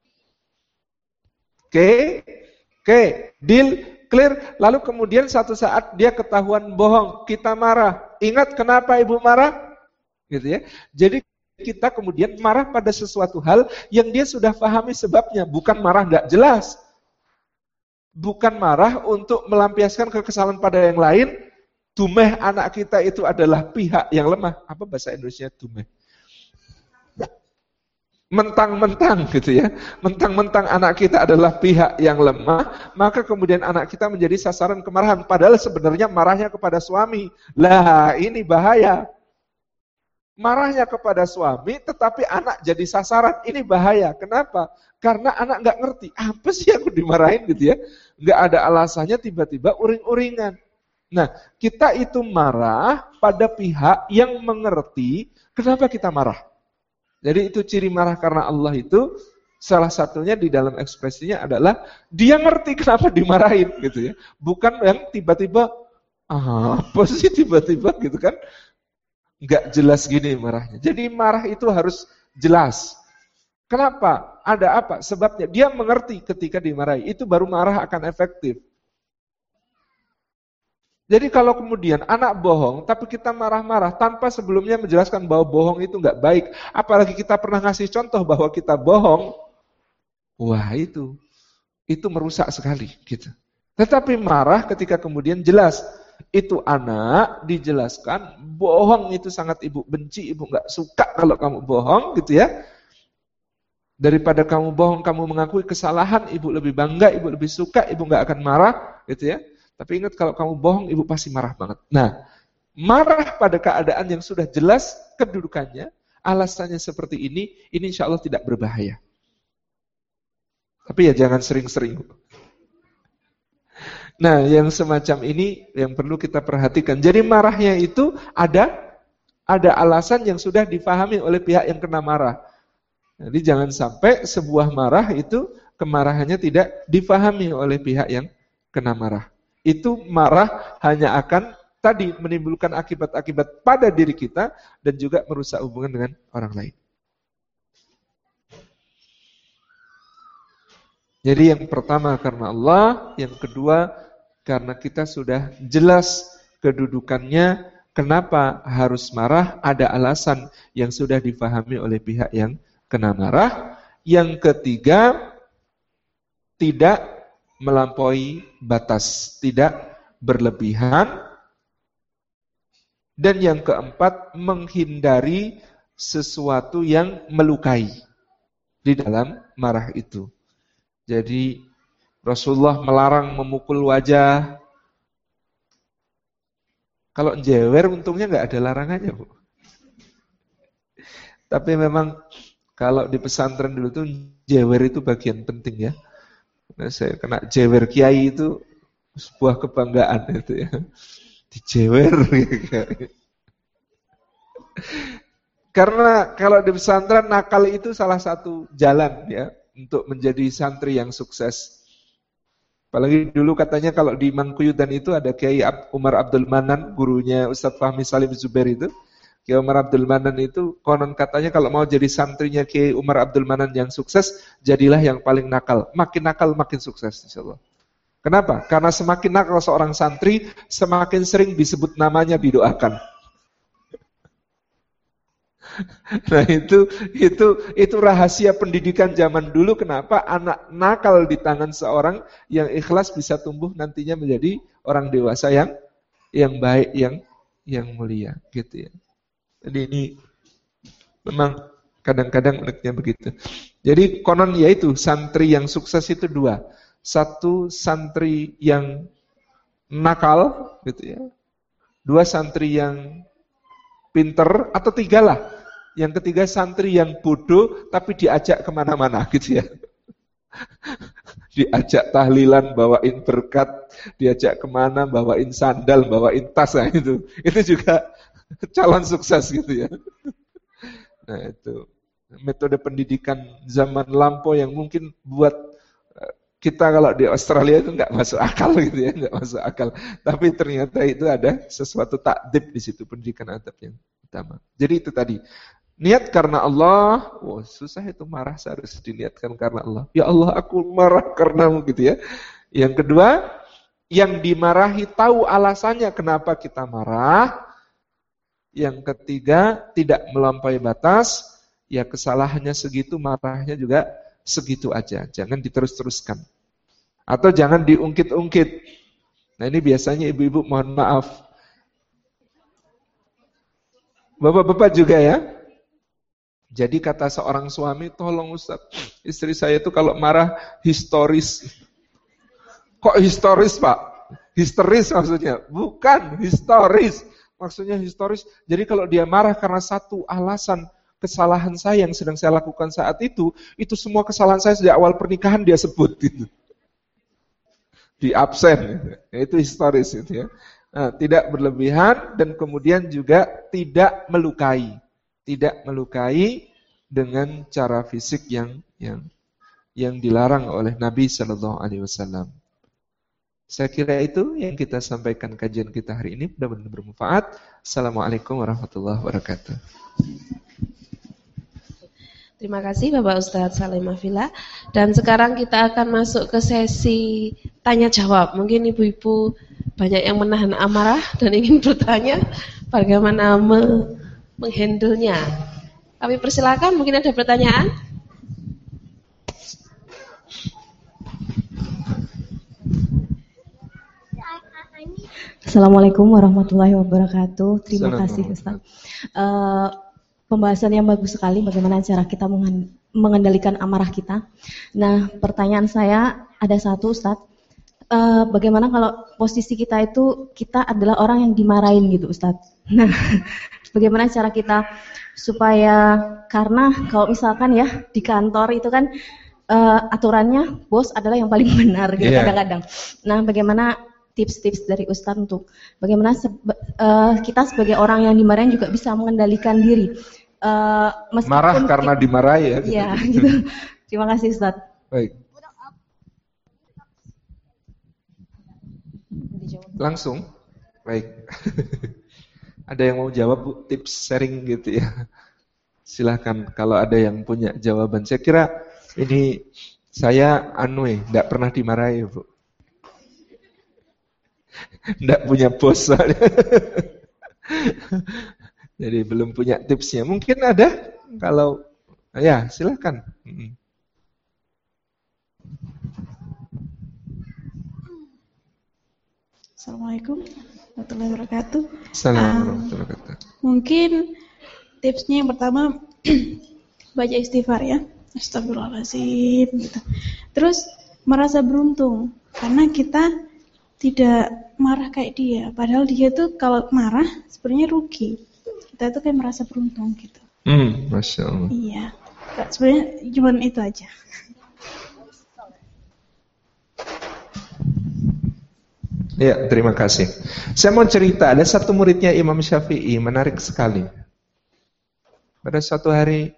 Oke, deal. Clear, lalu kemudian satu saat dia ketahuan bohong, kita marah. Ingat kenapa ibu marah? Gitu ya. Jadi kita kemudian marah pada sesuatu hal yang dia sudah pahami sebabnya, bukan marah nggak jelas. Bukan marah untuk melampiaskan kekesalan pada yang lain. Tumeh anak kita itu adalah pihak yang lemah. Apa bahasa Indonesia tumeh? mentang-mentang gitu ya, mentang-mentang anak kita adalah pihak yang lemah, maka kemudian anak kita menjadi sasaran kemarahan, padahal sebenarnya marahnya kepada suami. Lah, ini bahaya. Marahnya kepada suami, tetapi anak jadi sasaran. Ini bahaya. Kenapa? Karena anak nggak ngerti. Apa sih aku dimarahin gitu ya? Nggak ada alasannya, tiba-tiba uring-uringan. Nah, kita itu marah pada pihak yang mengerti kenapa kita marah. Jadi itu ciri marah karena Allah itu salah satunya di dalam ekspresinya adalah dia ngerti kenapa dimarahin gitu ya. Bukan yang tiba-tiba apa sih tiba-tiba gitu kan. Nggak jelas gini marahnya. Jadi marah itu harus jelas. Kenapa? Ada apa? Sebabnya dia mengerti ketika dimarahi. Itu baru marah akan efektif. Jadi kalau kemudian anak bohong, tapi kita marah-marah tanpa sebelumnya menjelaskan bahwa bohong itu nggak baik, apalagi kita pernah ngasih contoh bahwa kita bohong, wah itu merusak sekali. Gitu. Tetapi marah ketika kemudian jelas, itu anak dijelaskan bohong itu sangat ibu benci, ibu nggak suka kalau kamu bohong, gitu ya. Daripada kamu bohong, kamu mengakui kesalahan, ibu lebih bangga, ibu lebih suka, ibu nggak akan marah, gitu ya. Tapi ingat kalau kamu bohong, ibu pasti marah banget. Nah, marah pada keadaan yang sudah jelas kedudukannya, alasannya seperti ini insya Allah tidak berbahaya. Tapi ya jangan sering-sering. Nah, yang semacam ini yang perlu kita perhatikan. Jadi marahnya itu ada alasan yang sudah difahami oleh pihak yang kena marah. Jadi jangan sampai sebuah marah itu kemarahannya tidak difahami oleh pihak yang kena marah. Itu marah hanya akan tadi menimbulkan akibat-akibat pada diri kita dan juga merusak hubungan dengan orang lain. Jadi yang pertama karena Allah, yang kedua karena kita sudah jelas kedudukannya, kenapa harus marah, ada alasan yang sudah difahami oleh pihak yang kena marah. Yang ketiga, tidak melampaui batas, tidak berlebihan. Dan yang keempat, menghindari sesuatu yang melukai di dalam marah itu. Jadi Rasulullah melarang memukul wajah. Kalau jewer untungnya nggak ada larangannya, Bu. Tapi memang kalau di pesantren dulu tuh jewer itu bagian penting ya. Nah, saya kena jewer kiai itu sebuah kebanggaan itu ya. Dijewer. Karena kalau di pesantren nakal itu salah satu jalan ya untuk menjadi santri yang sukses. Apalagi dulu katanya kalau di Mangkuyudan itu ada Kiai Umar Abdul Manan, gurunya Ustadz Fahmi Salim Zubair itu. Kiai Umar Abdul Manan itu konon katanya kalau mau jadi santrinya Kiai Umar Abdul Manan yang sukses, jadilah yang paling nakal. Makin nakal makin sukses insyaallah. Kenapa? Karena semakin nakal seorang santri, semakin sering disebut namanya didoakan. Nah itu rahasia pendidikan zaman dulu. Kenapa anak nakal di tangan seorang yang ikhlas bisa tumbuh nantinya menjadi orang dewasa yang baik, yang mulia, gitu ya. Jadi ini memang kadang-kadang uniknya begitu. Jadi konon yaitu santri yang sukses itu dua. Satu santri yang nakal, gitu ya. Dua santri yang pinter, atau tiga lah. Yang ketiga santri yang bodoh tapi diajak kemana-mana gitu ya. Diajak tahlilan, bawain berkat, diajak kemana, bawain sandal, bawain tas, nah itu juga calon sukses gitu ya. Nah itu metode pendidikan zaman lampau yang mungkin buat kita kalau di Australia itu nggak masuk akal gitu ya, nggak masuk akal. Tapi ternyata itu ada sesuatu takdib di situ, pendidikan adab yang utama. Jadi itu tadi. Niat karena Allah, susah itu marah seharus diniatkan karena Allah. Ya Allah, aku marah karenamu gitu ya. Yang kedua, yang dimarahi tahu alasannya kenapa kita marah. Yang ketiga, tidak melampaui batas. Ya kesalahannya segitu, marahnya juga segitu aja. Jangan diterus-teruskan. Atau jangan diungkit-ungkit. Nah ini biasanya ibu-ibu mohon maaf. Bapak-bapak juga ya. Jadi kata seorang suami, tolong Ustaz, istri saya itu kalau marah histeris. Kok histeris Pak? Histeris maksudnya? Bukan, histeris. Maksudnya histeris. Jadi kalau dia marah karena satu alasan kesalahan saya yang sedang saya lakukan saat itu semua kesalahan saya sejak awal pernikahan dia sebut gitu. Di absen gitu. Itu histeris gitu ya. Nah, tidak berlebihan dan kemudian juga tidak melukai. Tidak melukai dengan cara fisik yang dilarang oleh Nabi Shallallahu Alaihi Wasallam. Saya kira itu yang kita sampaikan kajian kita hari ini, mudah-mudahan bermanfaat. Assalamualaikum warahmatullahi wabarakatuh. Terima kasih Bapak Ustadz Salim Afila. Dan sekarang kita akan masuk ke sesi tanya jawab. Mungkin ibu-ibu banyak yang menahan amarah dan ingin bertanya bagaimana menghandle-nya. Kami persilakan, mungkin ada pertanyaan. Assalamualaikum warahmatullahi wabarakatuh. Terima kasih Ustaz. Pembahasan yang bagus sekali bagaimana cara kita mengendalikan amarah kita. Nah, pertanyaan saya ada satu Ustaz. Bagaimana kalau posisi kita itu kita adalah orang yang dimarahin gitu Ustaz. Nah, bagaimana cara kita supaya, karena kalau misalkan ya di kantor itu kan aturannya bos adalah yang paling benar gitu kadang-kadang. Nah, bagaimana tips-tips dari Ustadz untuk bagaimana kita sebagai orang yang dimarahin juga bisa mengendalikan diri. Marah karena dimarahi ya. Gitu. Iya, gitu. Terima kasih Ustadz. Baik. Langsung. Baik. Ada yang mau jawab Bu, tips sharing gitu ya. Silahkan kalau ada yang punya jawaban. Saya kira ini saya enggak pernah dimarahi Bu. Enggak punya bos. Jadi belum punya tipsnya. Mungkin ada kalau ya silahkan. Assalamualaikum warahmatullahi wabarakatuh. Assalamualaikum warahmatullahi wabarakatuh. Mungkin tipsnya yang pertama baca istighfar ya. Astagfirullahaladzim gitu. Terus merasa beruntung karena kita tidak marah kayak dia. Padahal dia tuh kalau marah sebenarnya rugi. Kita tuh kayak merasa beruntung gitu. Masya Allah. Iya. Sebenarnya cuma itu aja. Ya, terima kasih. Saya mau cerita, ada satu muridnya Imam Syafi'i, menarik sekali. Pada suatu hari,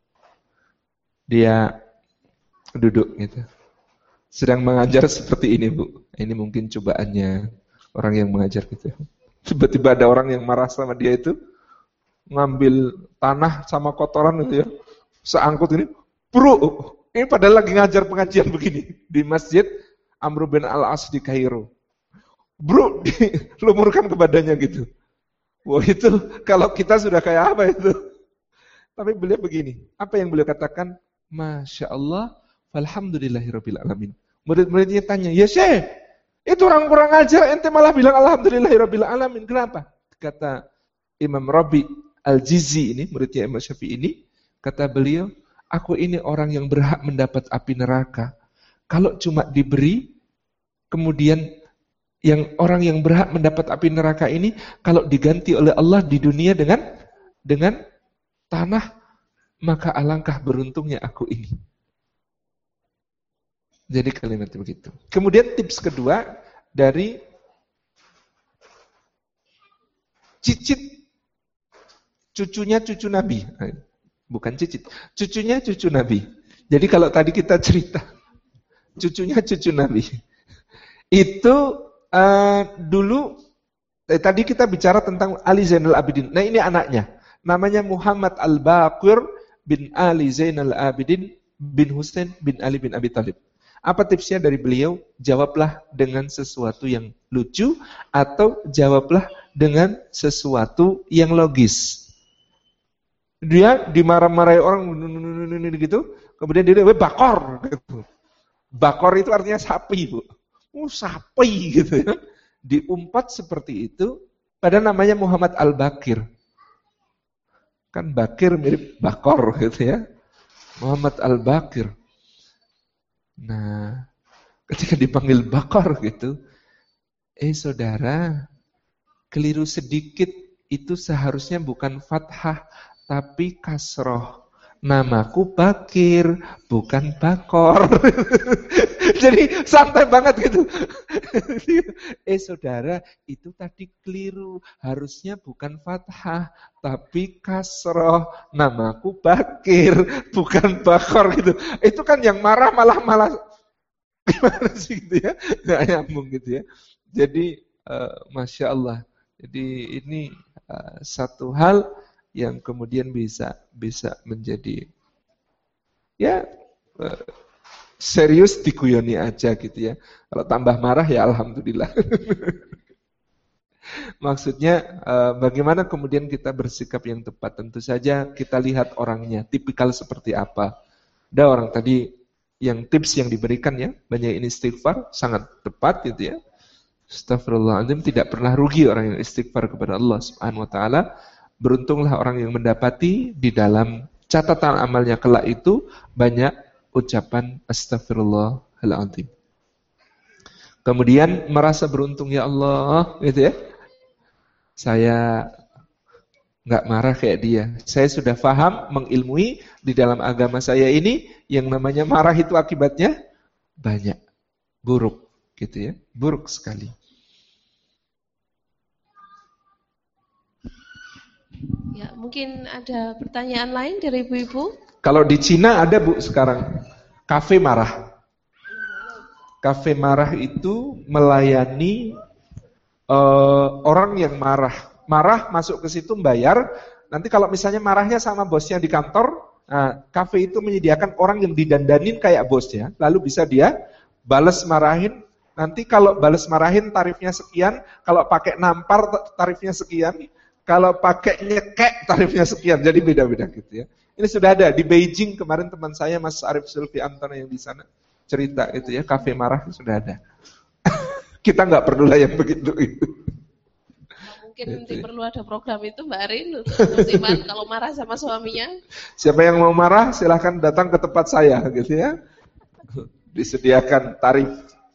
dia duduk gitu. Sedang mengajar seperti ini Bu. Ini mungkin cobaannya orang yang mengajar gitu. Tiba-tiba ada orang yang marah sama dia itu, ngambil tanah sama kotoran gitu ya. Seangkut ini, bro, ini padahal lagi ngajar pengajian begini. Di masjid Amr bin Al-As di Kairo. Bro, dilumurkan ke badannya gitu. Wah itu, kalau kita sudah kayak apa itu? Tapi beliau begini, apa yang beliau katakan? Masya Allah, alhamdulillahirabbil alamin. Murid-muridnya tanya, ya Syekh, itu orang kurang ajar, ente malah bilang alhamdulillahirabbil alamin. Kenapa? Kata Imam Rabi Al-Jizi ini, muridnya Imam Syafi'i ini, kata beliau, aku ini orang yang berhak mendapat api neraka. Kalau cuma diberi, kemudian orang yang berhak mendapat api neraka ini kalau diganti oleh Allah di dunia dengan tanah, maka alangkah beruntungnya aku ini. Jadi kalimat begitu. Kemudian tips kedua dari Cicit, cucunya cucu Nabi. Bukan Cicit, cucunya cucu Nabi. Jadi kalau tadi kita cerita cucunya cucu Nabi. Itu dulu tadi kita bicara tentang Ali Zainal Abidin. Nah ini anaknya, namanya Muhammad Al-Baqir bin Ali Zainal Abidin bin Husain bin Ali bin Abi Thalib. Apa tipsnya dari beliau? Jawablah dengan sesuatu yang lucu atau jawablah dengan sesuatu yang logis. Dia dimarah-marahi orang gitu, kemudian dia bakor gitu. Bakor itu artinya sapi, Bu. Sapi gitu ya. Diumpat seperti itu, pada namanya Muhammad Al-Baqir. Kan Bakir mirip Bakor gitu ya. Muhammad Al-Bakir. Nah, ketika dipanggil Bakor gitu, saudara, keliru sedikit itu seharusnya bukan fathah, tapi kasroh. Namaku Bakir, bukan Bakor. Jadi santai banget gitu. Saudara, itu tadi keliru. Harusnya bukan fathah, tapi kasroh. Namaku Bakir, bukan Bakor gitu. Itu kan yang marah malah gimana sih gitu ya? Nggak nyambung gitu ya. Jadi, Masya Allah. Jadi ini satu hal yang kemudian bisa menjadi ya serius dikuyoni aja gitu ya. Kalau tambah marah ya alhamdulillah. Maksudnya bagaimana kemudian kita bersikap yang tepat? Tentu saja kita lihat orangnya, tipikal seperti apa. Ada orang tadi yang tips yang diberikan ya, banyak ini istighfar, sangat tepat gitu ya. Astagfirullahaladzim, tidak pernah rugi orang yang istighfar kepada Allah Subhanahu wa taala. Beruntunglah orang yang mendapati di dalam catatan amalnya kelak itu banyak ucapan astagfirullahaladzim. Kemudian merasa beruntung, ya Allah, gitu ya. Saya nggak marah kayak dia. Saya sudah paham, mengilmui di dalam agama saya ini yang namanya marah itu akibatnya banyak, buruk, gitu ya, buruk sekali. Ya, mungkin ada pertanyaan lain dari ibu-ibu? Kalau di Cina ada Bu sekarang kafe marah. Kafe marah itu melayani orang yang marah masuk ke situ bayar. Nanti kalau misalnya marahnya sama bosnya di kantor, nah, kafe itu menyediakan orang yang didandanin kayak bosnya, lalu bisa dia balas marahin. Nanti kalau balas marahin tarifnya sekian, kalau pakai nampar tarifnya sekian, kalau pakai nyekek tarifnya sekian. Jadi beda-beda gitu ya. Ini sudah ada di Beijing kemarin, teman saya Mas Arif Sulfi Antona yang di sana cerita itu ya, kafe marah sudah ada. Kita nggak perlu lah yang begitu itu. Mungkin nanti perlu ada program itu Mbak Arin untuk musliman kalau marah sama suaminya. Siapa yang mau marah silahkan datang ke tempat saya gitu ya. Disediakan tarif.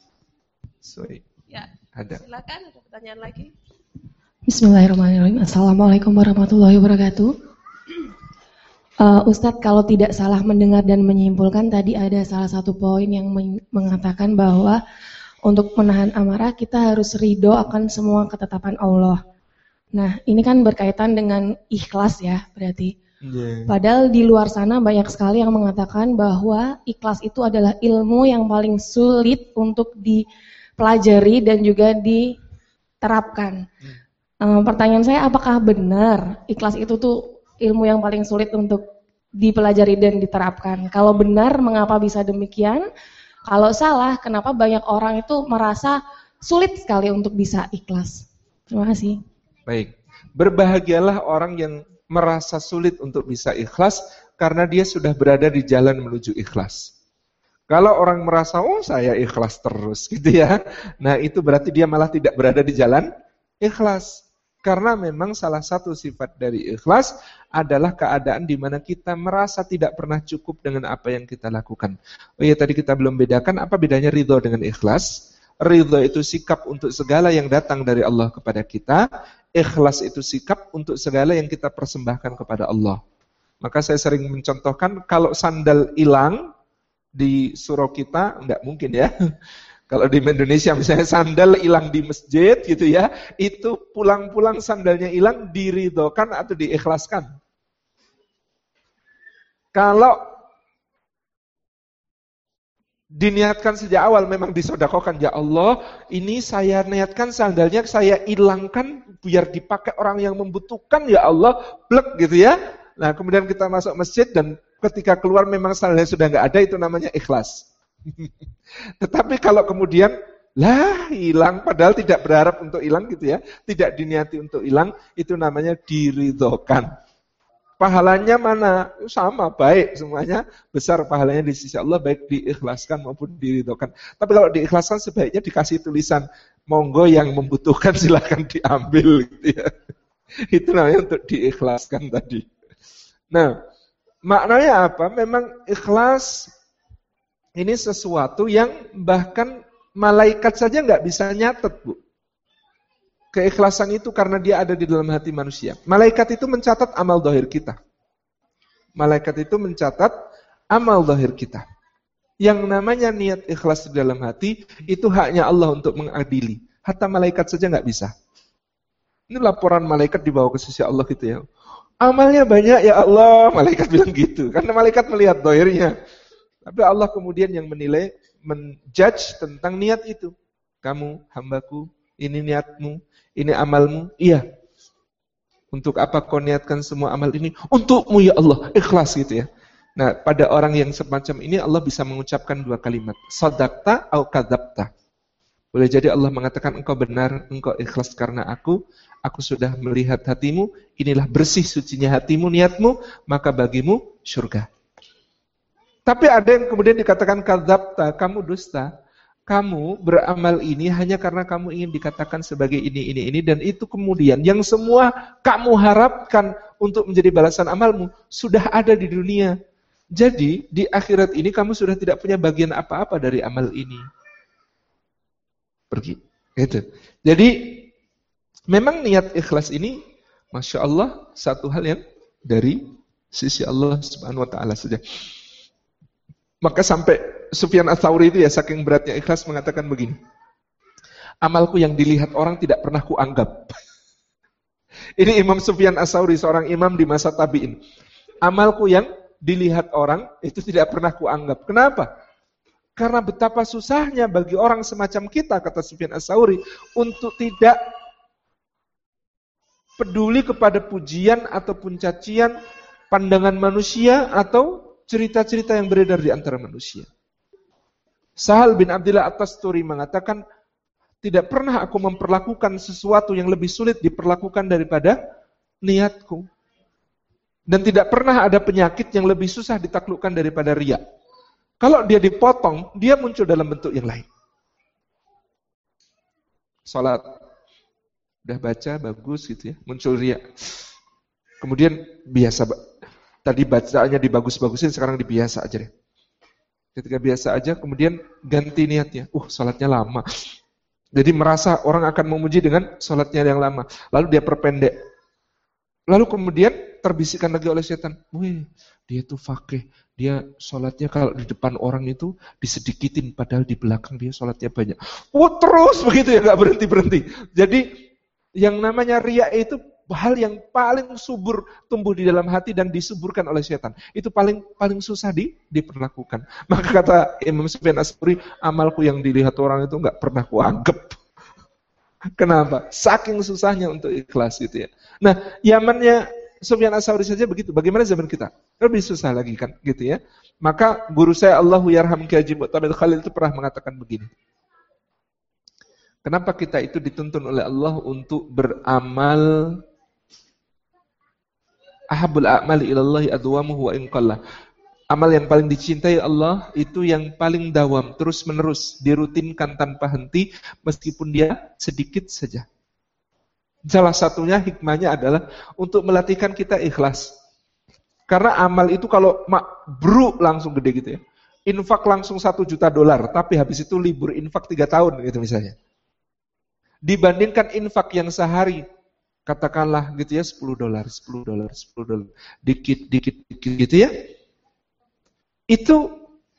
Ya, ada. Silakan, ada pertanyaan lagi. Bismillahirrahmanirrahim. Assalamualaikum warahmatullahi wabarakatuh. Ustadz, kalau tidak salah mendengar dan menyimpulkan, tadi ada salah satu poin yang mengatakan bahwa untuk menahan amarah kita harus ridho akan semua ketetapan Allah. Nah, ini kan berkaitan dengan ikhlas ya, berarti. Yeah. Padahal di luar sana banyak sekali yang mengatakan bahwa ikhlas itu adalah ilmu yang paling sulit untuk dipelajari dan juga diterapkan. Pertanyaan saya, apakah benar ikhlas itu tuh ilmu yang paling sulit untuk dipelajari dan diterapkan? Kalau benar, mengapa bisa demikian? Kalau salah, kenapa banyak orang itu merasa sulit sekali untuk bisa ikhlas? Terima kasih. Baik, berbahagialah orang yang merasa sulit untuk bisa ikhlas karena dia sudah berada di jalan menuju ikhlas. Kalau orang merasa, oh saya ikhlas terus gitu ya, nah itu berarti dia malah tidak berada di jalan ikhlas. Karena memang salah satu sifat dari ikhlas adalah keadaan di mana kita merasa tidak pernah cukup dengan apa yang kita lakukan. Oh iya, tadi kita belum bedakan apa bedanya ridho dengan ikhlas. Ridho itu sikap untuk segala yang datang dari Allah kepada kita. Ikhlas itu sikap untuk segala yang kita persembahkan kepada Allah. Maka saya sering mencontohkan, kalau sandal hilang di surau kita, enggak mungkin ya. Kalau di Indonesia misalnya sandal hilang di masjid gitu ya, itu pulang-pulang sandalnya hilang diridhokan atau diikhlaskan. Kalau diniatkan sejak awal memang disedekahkan, ya Allah, ini saya niatkan sandalnya saya hilangkan biar dipakai orang yang membutuhkan, ya Allah, blek gitu ya. Nah, kemudian kita masuk masjid dan ketika keluar memang sandalnya sudah enggak ada, itu namanya ikhlas. Tetapi kalau kemudian hilang padahal tidak berharap untuk hilang gitu ya, tidak diniati untuk hilang, itu namanya diridhokan. Pahalanya mana? Sama, baik semuanya, besar pahalanya di sisi Allah, baik diikhlaskan maupun diridhokan. Tapi kalau diikhlaskan sebaiknya dikasih tulisan, monggo yang membutuhkan silakan diambil gitu ya. Itu namanya untuk diikhlaskan tadi. Nah, maknanya apa? Memang ikhlas ini sesuatu yang bahkan malaikat saja nggak bisa nyatet, Bu. Keikhlasan itu karena dia ada di dalam hati manusia. Malaikat itu mencatat amal zahir kita. Malaikat itu mencatat amal zahir kita. Yang namanya niat ikhlas di dalam hati, itu haknya Allah untuk mengadili. Hatta malaikat saja nggak bisa. Ini laporan malaikat dibawa ke sisi Allah gitu ya. Amalnya banyak ya Allah, malaikat bilang gitu. Karena malaikat melihat zahirnya. Tapi Allah kemudian yang menilai, menjudge tentang niat itu. Kamu, hambaku, ini niatmu, ini amalmu. Iya. Untuk apa kau niatkan semua amal ini? Untukmu ya Allah, ikhlas gitu ya. Nah, pada orang yang semacam ini Allah bisa mengucapkan dua kalimat. Sadaqta au kadzabta. Boleh jadi Allah mengatakan engkau benar, engkau ikhlas karena aku sudah melihat hatimu, inilah bersih sucinya hatimu, niatmu, maka bagimu surga. Tapi ada yang kemudian dikatakan kadzabta, kamu dusta. Kamu beramal ini hanya karena kamu ingin dikatakan sebagai ini, dan itu kemudian yang semua kamu harapkan untuk menjadi balasan amalmu sudah ada di dunia. Jadi di akhirat ini kamu sudah tidak punya bagian apa-apa dari amal ini. Pergi. Gitu. Jadi memang niat ikhlas ini, Masya Allah, satu hal yang dari sisi Allah Subhanahu Wa Taala saja. Maka sampai Sufyan Ats-Tsauri itu ya saking beratnya ikhlas mengatakan begini. Amalku yang dilihat orang tidak pernah kuanggap. Ini Imam Sufyan Ats-Tsauri, seorang imam di masa tabi'in. Amalku yang dilihat orang itu tidak pernah kuanggap. Kenapa? Karena betapa susahnya bagi orang semacam kita, kata Sufyan Ats-Tsauri, untuk tidak peduli kepada pujian ataupun cacian pandangan manusia atau cerita-cerita yang beredar di antara manusia. Sahal bin Abdillah At-Tasturi mengatakan, tidak pernah aku memperlakukan sesuatu yang lebih sulit diperlakukan daripada niatku. Dan tidak pernah ada penyakit yang lebih susah ditaklukkan daripada riya. Kalau dia dipotong, dia muncul dalam bentuk yang lain. Salat, udah baca, bagus gitu ya, muncul riya. Kemudian biasa, tadi bacaannya dibagus-bagusin, sekarang dibiasa aja deh. Ketika biasa aja, kemudian ganti niatnya. Salatnya lama. Jadi merasa orang akan memuji dengan salatnya yang lama. Lalu dia perpendek. Lalu kemudian terbisikkan lagi oleh setan. Wih, dia tuh fakih. Dia salatnya kalau di depan orang itu disedikitin, padahal di belakang dia salatnya banyak. Terus begitu ya, nggak berhenti-berhenti. Jadi yang namanya riya itu hal yang paling subur tumbuh di dalam hati dan disuburkan oleh setan. Itu paling susah diperlakukan. Maka kata Imam Sufyan Ats-Tsauri, amalku yang dilihat orang itu nggak pernah kuanggap. Kenapa? Saking susahnya untuk ikhlas gitu ya. Nah, zamannya Sufyan Ats-Tsauri saja begitu. Bagaimana zaman kita? Lebih susah lagi kan, gitu ya. Maka guru saya Allahu yarham Ki Haji Mu'tamid Khalil itu pernah mengatakan begini. Kenapa kita itu dituntun oleh Allah untuk beramal? Ahabul a'mali ilallahi adwamuhu wa in qalla. Amal yang paling dicintai Allah itu yang paling dawam, terus menerus, dirutinkan tanpa henti meskipun dia sedikit saja. Salah satunya hikmahnya adalah untuk melatihkan kita ikhlas. Karena amal itu kalau mabruk langsung gede gitu ya. Infak langsung $1 juta, tapi habis itu libur infak 3 tahun gitu misalnya. Dibandingkan infak yang sehari, katakanlah gitu ya, $10, dikit gitu ya. Itu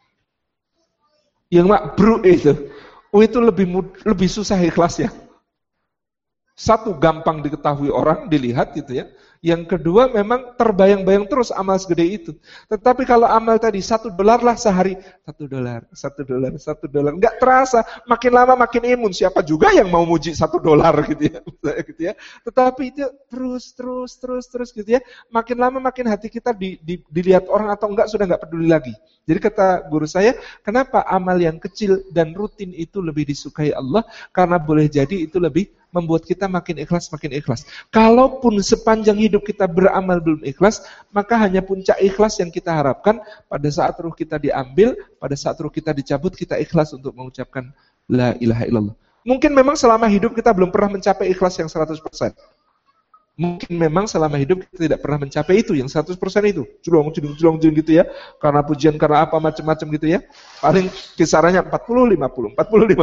yang mabruk itu lebih susah ikhlasnya. Satu, gampang diketahui orang, dilihat gitu ya. Yang kedua, memang terbayang-bayang terus amal segede itu. Tetapi kalau amal tadi $1 lah sehari, $1. Nggak terasa, makin lama makin imun. Siapa juga yang mau muji $1 gitu ya. Tetapi itu terus gitu ya. Makin lama makin hati kita dilihat orang atau enggak, sudah enggak peduli lagi. Jadi kata guru saya, kenapa amal yang kecil dan rutin itu lebih disukai Allah? Karena boleh jadi itu lebih membuat kita makin ikhlas. Kalaupun sepanjang hidup kita beramal belum ikhlas, maka hanya puncak ikhlas yang kita harapkan pada saat ruh kita diambil, pada saat ruh kita dicabut, kita ikhlas untuk mengucapkan la ilaha illallah. Mungkin memang selama hidup kita belum pernah mencapai ikhlas yang 100%. Mungkin memang selama hidup kita tidak pernah mencapai itu, yang 100% itu. Julong gitu ya. Karena pujian, karena apa, macam-macam gitu ya. Paling kisarannya 40-50.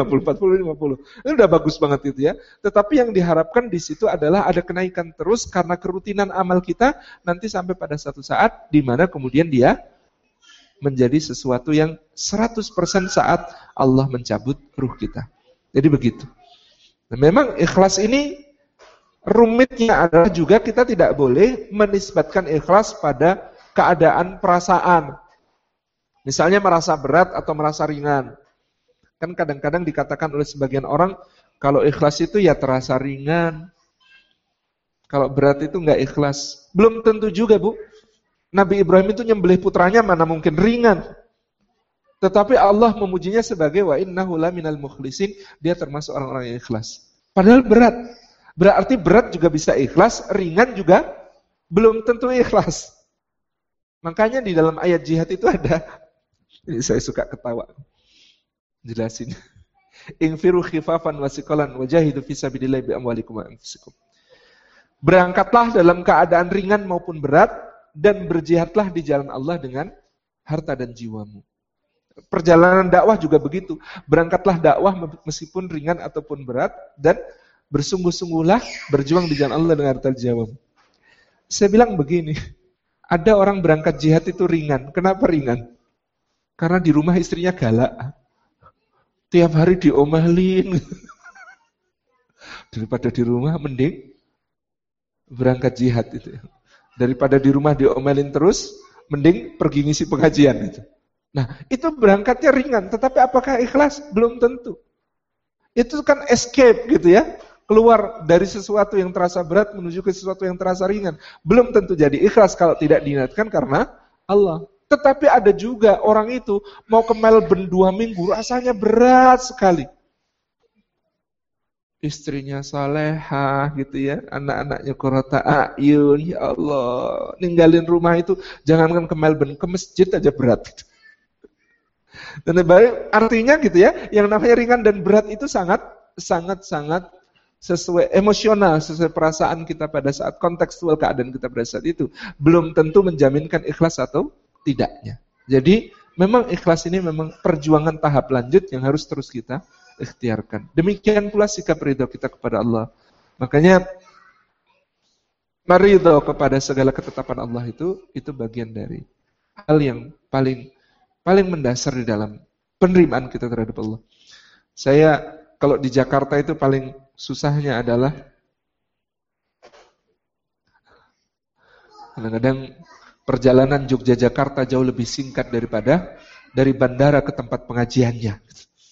Ini udah bagus banget itu ya. Tetapi yang diharapkan di situ adalah ada kenaikan terus karena kerutinan amal kita nanti sampai pada satu saat di mana kemudian dia menjadi sesuatu yang 100% saat Allah mencabut ruh kita. Jadi begitu. Nah, memang ikhlas ini rumitnya adalah juga kita tidak boleh menisbatkan ikhlas pada keadaan perasaan. Misalnya merasa berat atau merasa ringan. Kan kadang-kadang dikatakan oleh sebagian orang, kalau ikhlas itu ya terasa ringan. Kalau berat itu enggak ikhlas. Belum tentu juga, Bu. Nabi Ibrahim itu nyembelih putranya mana mungkin ringan. Tetapi Allah memujinya sebagai wa innahu laminal mukhlisin, dia termasuk orang-orang yang ikhlas. Padahal berat. Berarti berat juga bisa ikhlas, ringan juga belum tentu ikhlas. Makanya di dalam ayat jihad itu ada, ini saya suka ketawa, jelasin. Infiru khifafan wasikolan wajahidu fisabilillahi bi'amwalikum wa anfusikum. Berangkatlah dalam keadaan ringan maupun berat, dan berjihadlah di jalan Allah dengan harta dan jiwamu. Perjalanan dakwah juga begitu. Berangkatlah dakwah meskipun ringan ataupun berat, dan bersungguh-sungguhlah berjuang di jalan Allah dengan harta jiwamu. Saya bilang begini, ada orang berangkat jihad itu ringan. Kenapa ringan? Karena di rumah istrinya galak. Tiap hari diomelin. Daripada di rumah mending berangkat jihad itu. Daripada di rumah diomelin terus, mending pergi ngisi pengajian itu. Nah, itu berangkatnya ringan, tetapi apakah ikhlas? Belum tentu. Itu kan escape gitu ya. Keluar dari sesuatu yang terasa berat menuju ke sesuatu yang terasa ringan. Belum tentu jadi ikhlas kalau tidak diniatkan karena Allah. Tetapi ada juga orang itu mau ke Melbourne 2 minggu, rasanya berat sekali. Istrinya salehah gitu ya, anak-anaknya qurrata a'yun, ya Allah. Ninggalin rumah itu, jangankan ke Melbourne, ke masjid aja berat. Dan artinya gitu ya, yang namanya ringan dan berat itu sangat sesuai emosional, sesuai perasaan kita pada saat kontekstual keadaan kita pada saat itu. Belum tentu menjaminkan ikhlas atau tidaknya. Jadi memang ikhlas ini memang perjuangan tahap lanjut yang harus terus kita ikhtiarkan. Demikian pula sikap ridho kita kepada Allah. Makanya meridho kepada segala ketetapan Allah itu bagian dari hal yang paling mendasar di dalam penerimaan kita terhadap Allah. Saya kalau di Jakarta itu paling susahnya adalah kadang-kadang perjalanan Jogja-Jakarta jauh lebih singkat dari bandara ke tempat pengajiannya.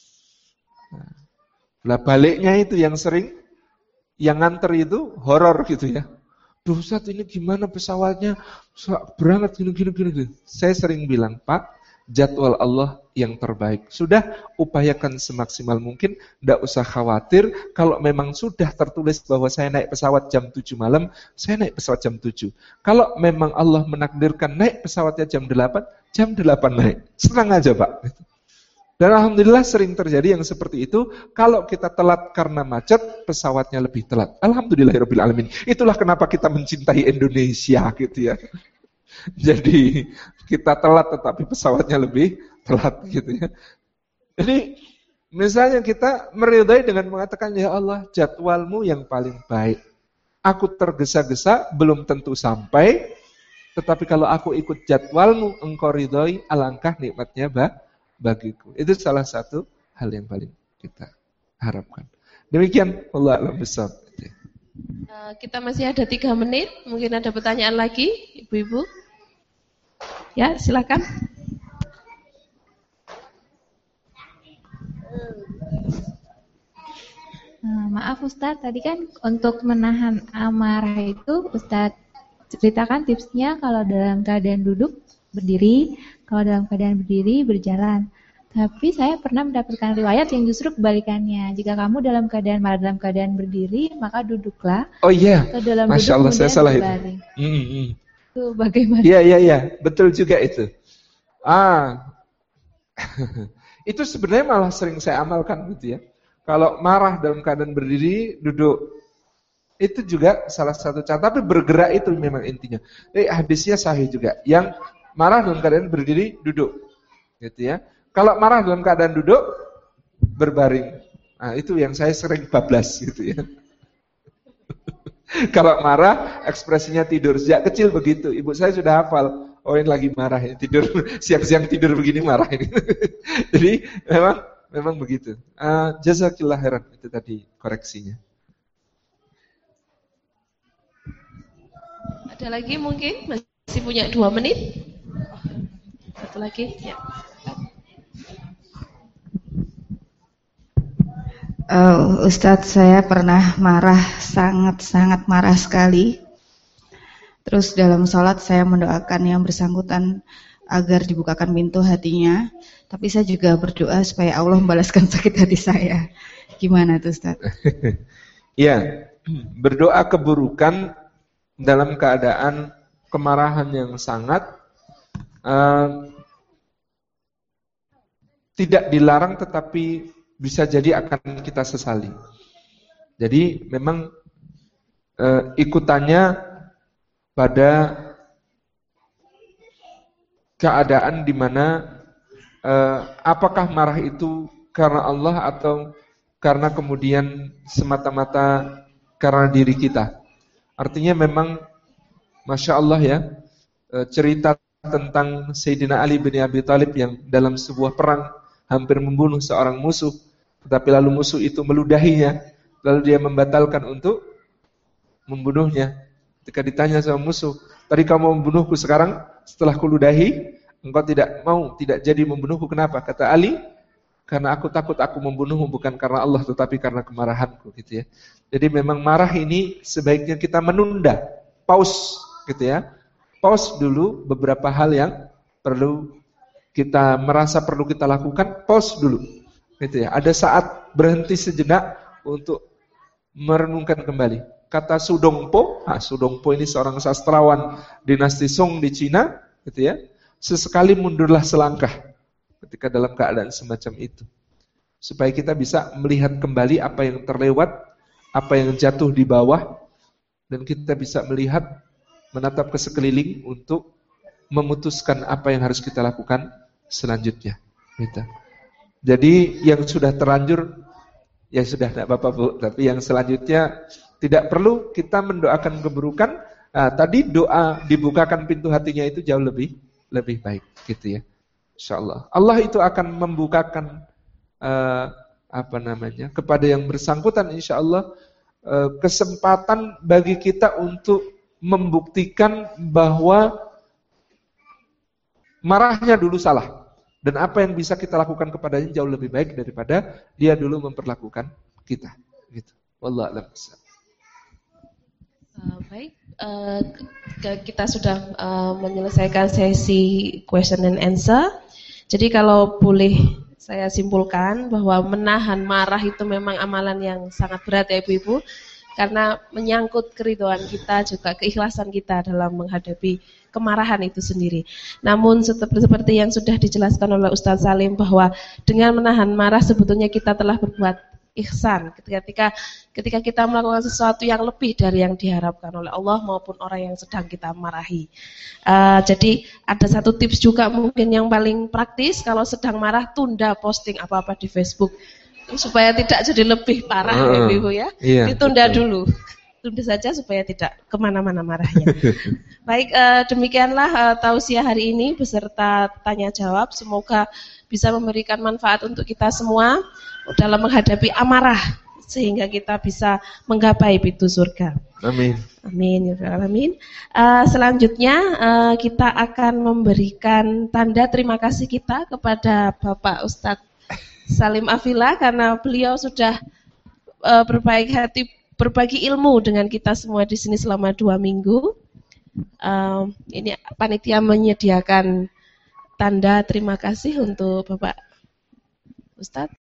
Nah, baliknya itu yang sering, yang nganter itu horor gitu ya. Duh Ustaz, ini gimana pesawatnya berangkat gini. Saya sering bilang, Pak, jadwal Allah yang terbaik. Sudah upayakan semaksimal mungkin, tidak usah khawatir. Kalau memang sudah tertulis bahwa saya naik pesawat jam 7 malam, saya naik pesawat jam 7. Kalau memang Allah menakdirkan naik pesawatnya jam 8 naik. Senang aja Pak. Dan alhamdulillah sering terjadi yang seperti itu. Kalau kita telat karena macet, pesawatnya lebih telat. Alhamdulillahirabbil alamin. Itulah kenapa kita mencintai Indonesia gitu ya. Jadi kita telat tetapi pesawatnya lebih telat gitu ya. Jadi misalnya kita meridai dengan mengatakan, ya Allah, jadwalmu yang paling baik. Aku tergesa-gesa belum tentu sampai, tetapi kalau aku ikut jadwalmu, engkau ridhoi, alangkah nikmatnya bagiku. Itu salah satu hal yang paling kita harapkan. Demikian, Allah a'lam bishawab. Kita masih ada 3 menit, mungkin ada pertanyaan lagi, Ibu-ibu. Ya, silakan. Maaf Ustadz, tadi kan untuk menahan amarah itu Ustadz ceritakan tipsnya kalau dalam keadaan duduk berdiri, kalau dalam keadaan berdiri berjalan. Tapi saya pernah mendapatkan riwayat yang justru kebalikannya. Jika kamu dalam keadaan marah dalam keadaan berdiri, maka duduklah. Oh iya, dalam Masya Allah, saya salah itu. Itu bagaimana? Iya, betul juga itu. Itu sebenarnya malah sering saya amalkan gitu ya. Kalau marah dalam keadaan berdiri, duduk. Itu juga salah satu cara. Tapi bergerak itu memang intinya. Hadisnya sahih juga. Yang marah dalam keadaan berdiri, duduk. Gitu ya. Kalau marah dalam keadaan duduk, berbaring. Nah, itu yang saya sering bablas gitu ya. Kalau marah, ekspresinya tidur. Sejak kecil begitu. Ibu saya sudah hafal. Oh, ini lagi marah ya, tidur siang-siang tidur begini marah ini. Jadi memang begitu. Jazakillah khairan, itu tadi koreksinya. Ada lagi mungkin masih punya 2 menit. Satu lagi ya. Ustadz, saya pernah marah, sangat-sangat marah sekali. Terus dalam sholat saya mendoakan yang bersangkutan agar dibukakan pintu hatinya. Tapi saya juga berdoa supaya Allah membalaskan sakit hati saya. Gimana tuh Ustadz? Iya, berdoa keburukan dalam keadaan kemarahan yang sangat tidak dilarang, tetapi bisa jadi akan kita sesali. Jadi memang ikutannya pada keadaan di mana apakah marah itu karena Allah atau karena kemudian semata-mata karena diri kita. Artinya memang Masya Allah ya, cerita tentang Sayyidina Ali bin Abi Thalib yang dalam sebuah perang hampir membunuh seorang musuh, tetapi lalu musuh itu meludahinya, lalu dia membatalkan untuk membunuhnya. Ketika ditanya sama musuh, tadi kamu membunuhku, sekarang setelah kuludahi engkau tidak jadi membunuhku, kenapa? Kata Ali, karena aku takut aku membunuhmu bukan karena Allah tetapi karena kemarahanku, gitu ya. Jadi memang marah ini sebaiknya kita menunda, pause gitu ya. Pause dulu beberapa hal yang perlu kita merasa perlu kita lakukan, pause dulu. Gitu ya. Ada saat berhenti sejenak untuk merenungkan kembali. Kata Sudongpo, Sudongpo ini seorang sastrawan dinasti Song di Cina, gitu ya. Sesekali mundurlah selangkah ketika dalam keadaan semacam itu, supaya kita bisa melihat kembali apa yang terlewat, apa yang jatuh di bawah, dan kita bisa melihat, menatap ke sekeliling untuk memutuskan apa yang harus kita lakukan selanjutnya. Gitu. Jadi yang sudah terlanjur, ya sudah tidak apa-apa Bu, tapi yang selanjutnya tidak perlu kita mendoakan keburukan. Tadi doa dibukakan pintu hatinya itu jauh lebih baik, gitu ya. InsyaAllah Allah itu akan membukakan kepada yang bersangkutan InsyaAllah kesempatan bagi kita untuk membuktikan bahwa marahnya dulu salah, dan apa yang bisa kita lakukan kepadanya jauh lebih baik daripada dia dulu memperlakukan kita, gitu. Wallahu a'lam. Baik, kita sudah menyelesaikan sesi question and answer. Jadi kalau boleh saya simpulkan bahwa menahan marah itu memang amalan yang sangat berat ya Ibu-Ibu, karena menyangkut keridhaan kita, juga keikhlasan kita dalam menghadapi kemarahan itu sendiri. Namun seperti yang sudah dijelaskan oleh Ustaz Salim, bahwa dengan menahan marah sebetulnya kita telah berbuat ihsan ketika kita melakukan sesuatu yang lebih dari yang diharapkan oleh Allah maupun orang yang sedang kita marahi. Jadi ada satu tips juga mungkin yang paling praktis, kalau sedang marah tunda posting apa-apa di Facebook supaya tidak jadi lebih parah ya Ibu ya. Iya, ditunda betul. Dulu. Tunda saja supaya tidak kemana-mana marahnya. Baik, demikianlah tausiah hari ini beserta tanya jawab. Semoga bisa memberikan manfaat untuk kita semua dalam menghadapi amarah, sehingga kita bisa menggapai pintu surga. Amin. Amin ya rabbal alamin. Selanjutnya kita akan memberikan tanda terima kasih kita kepada Bapak Ustadz Salim Afila, karena beliau sudah berbaik hati berbagi ilmu dengan kita semua di sini selama 2 minggu. Ini panitia menyediakan tanda terima kasih untuk Bapak Ustadz.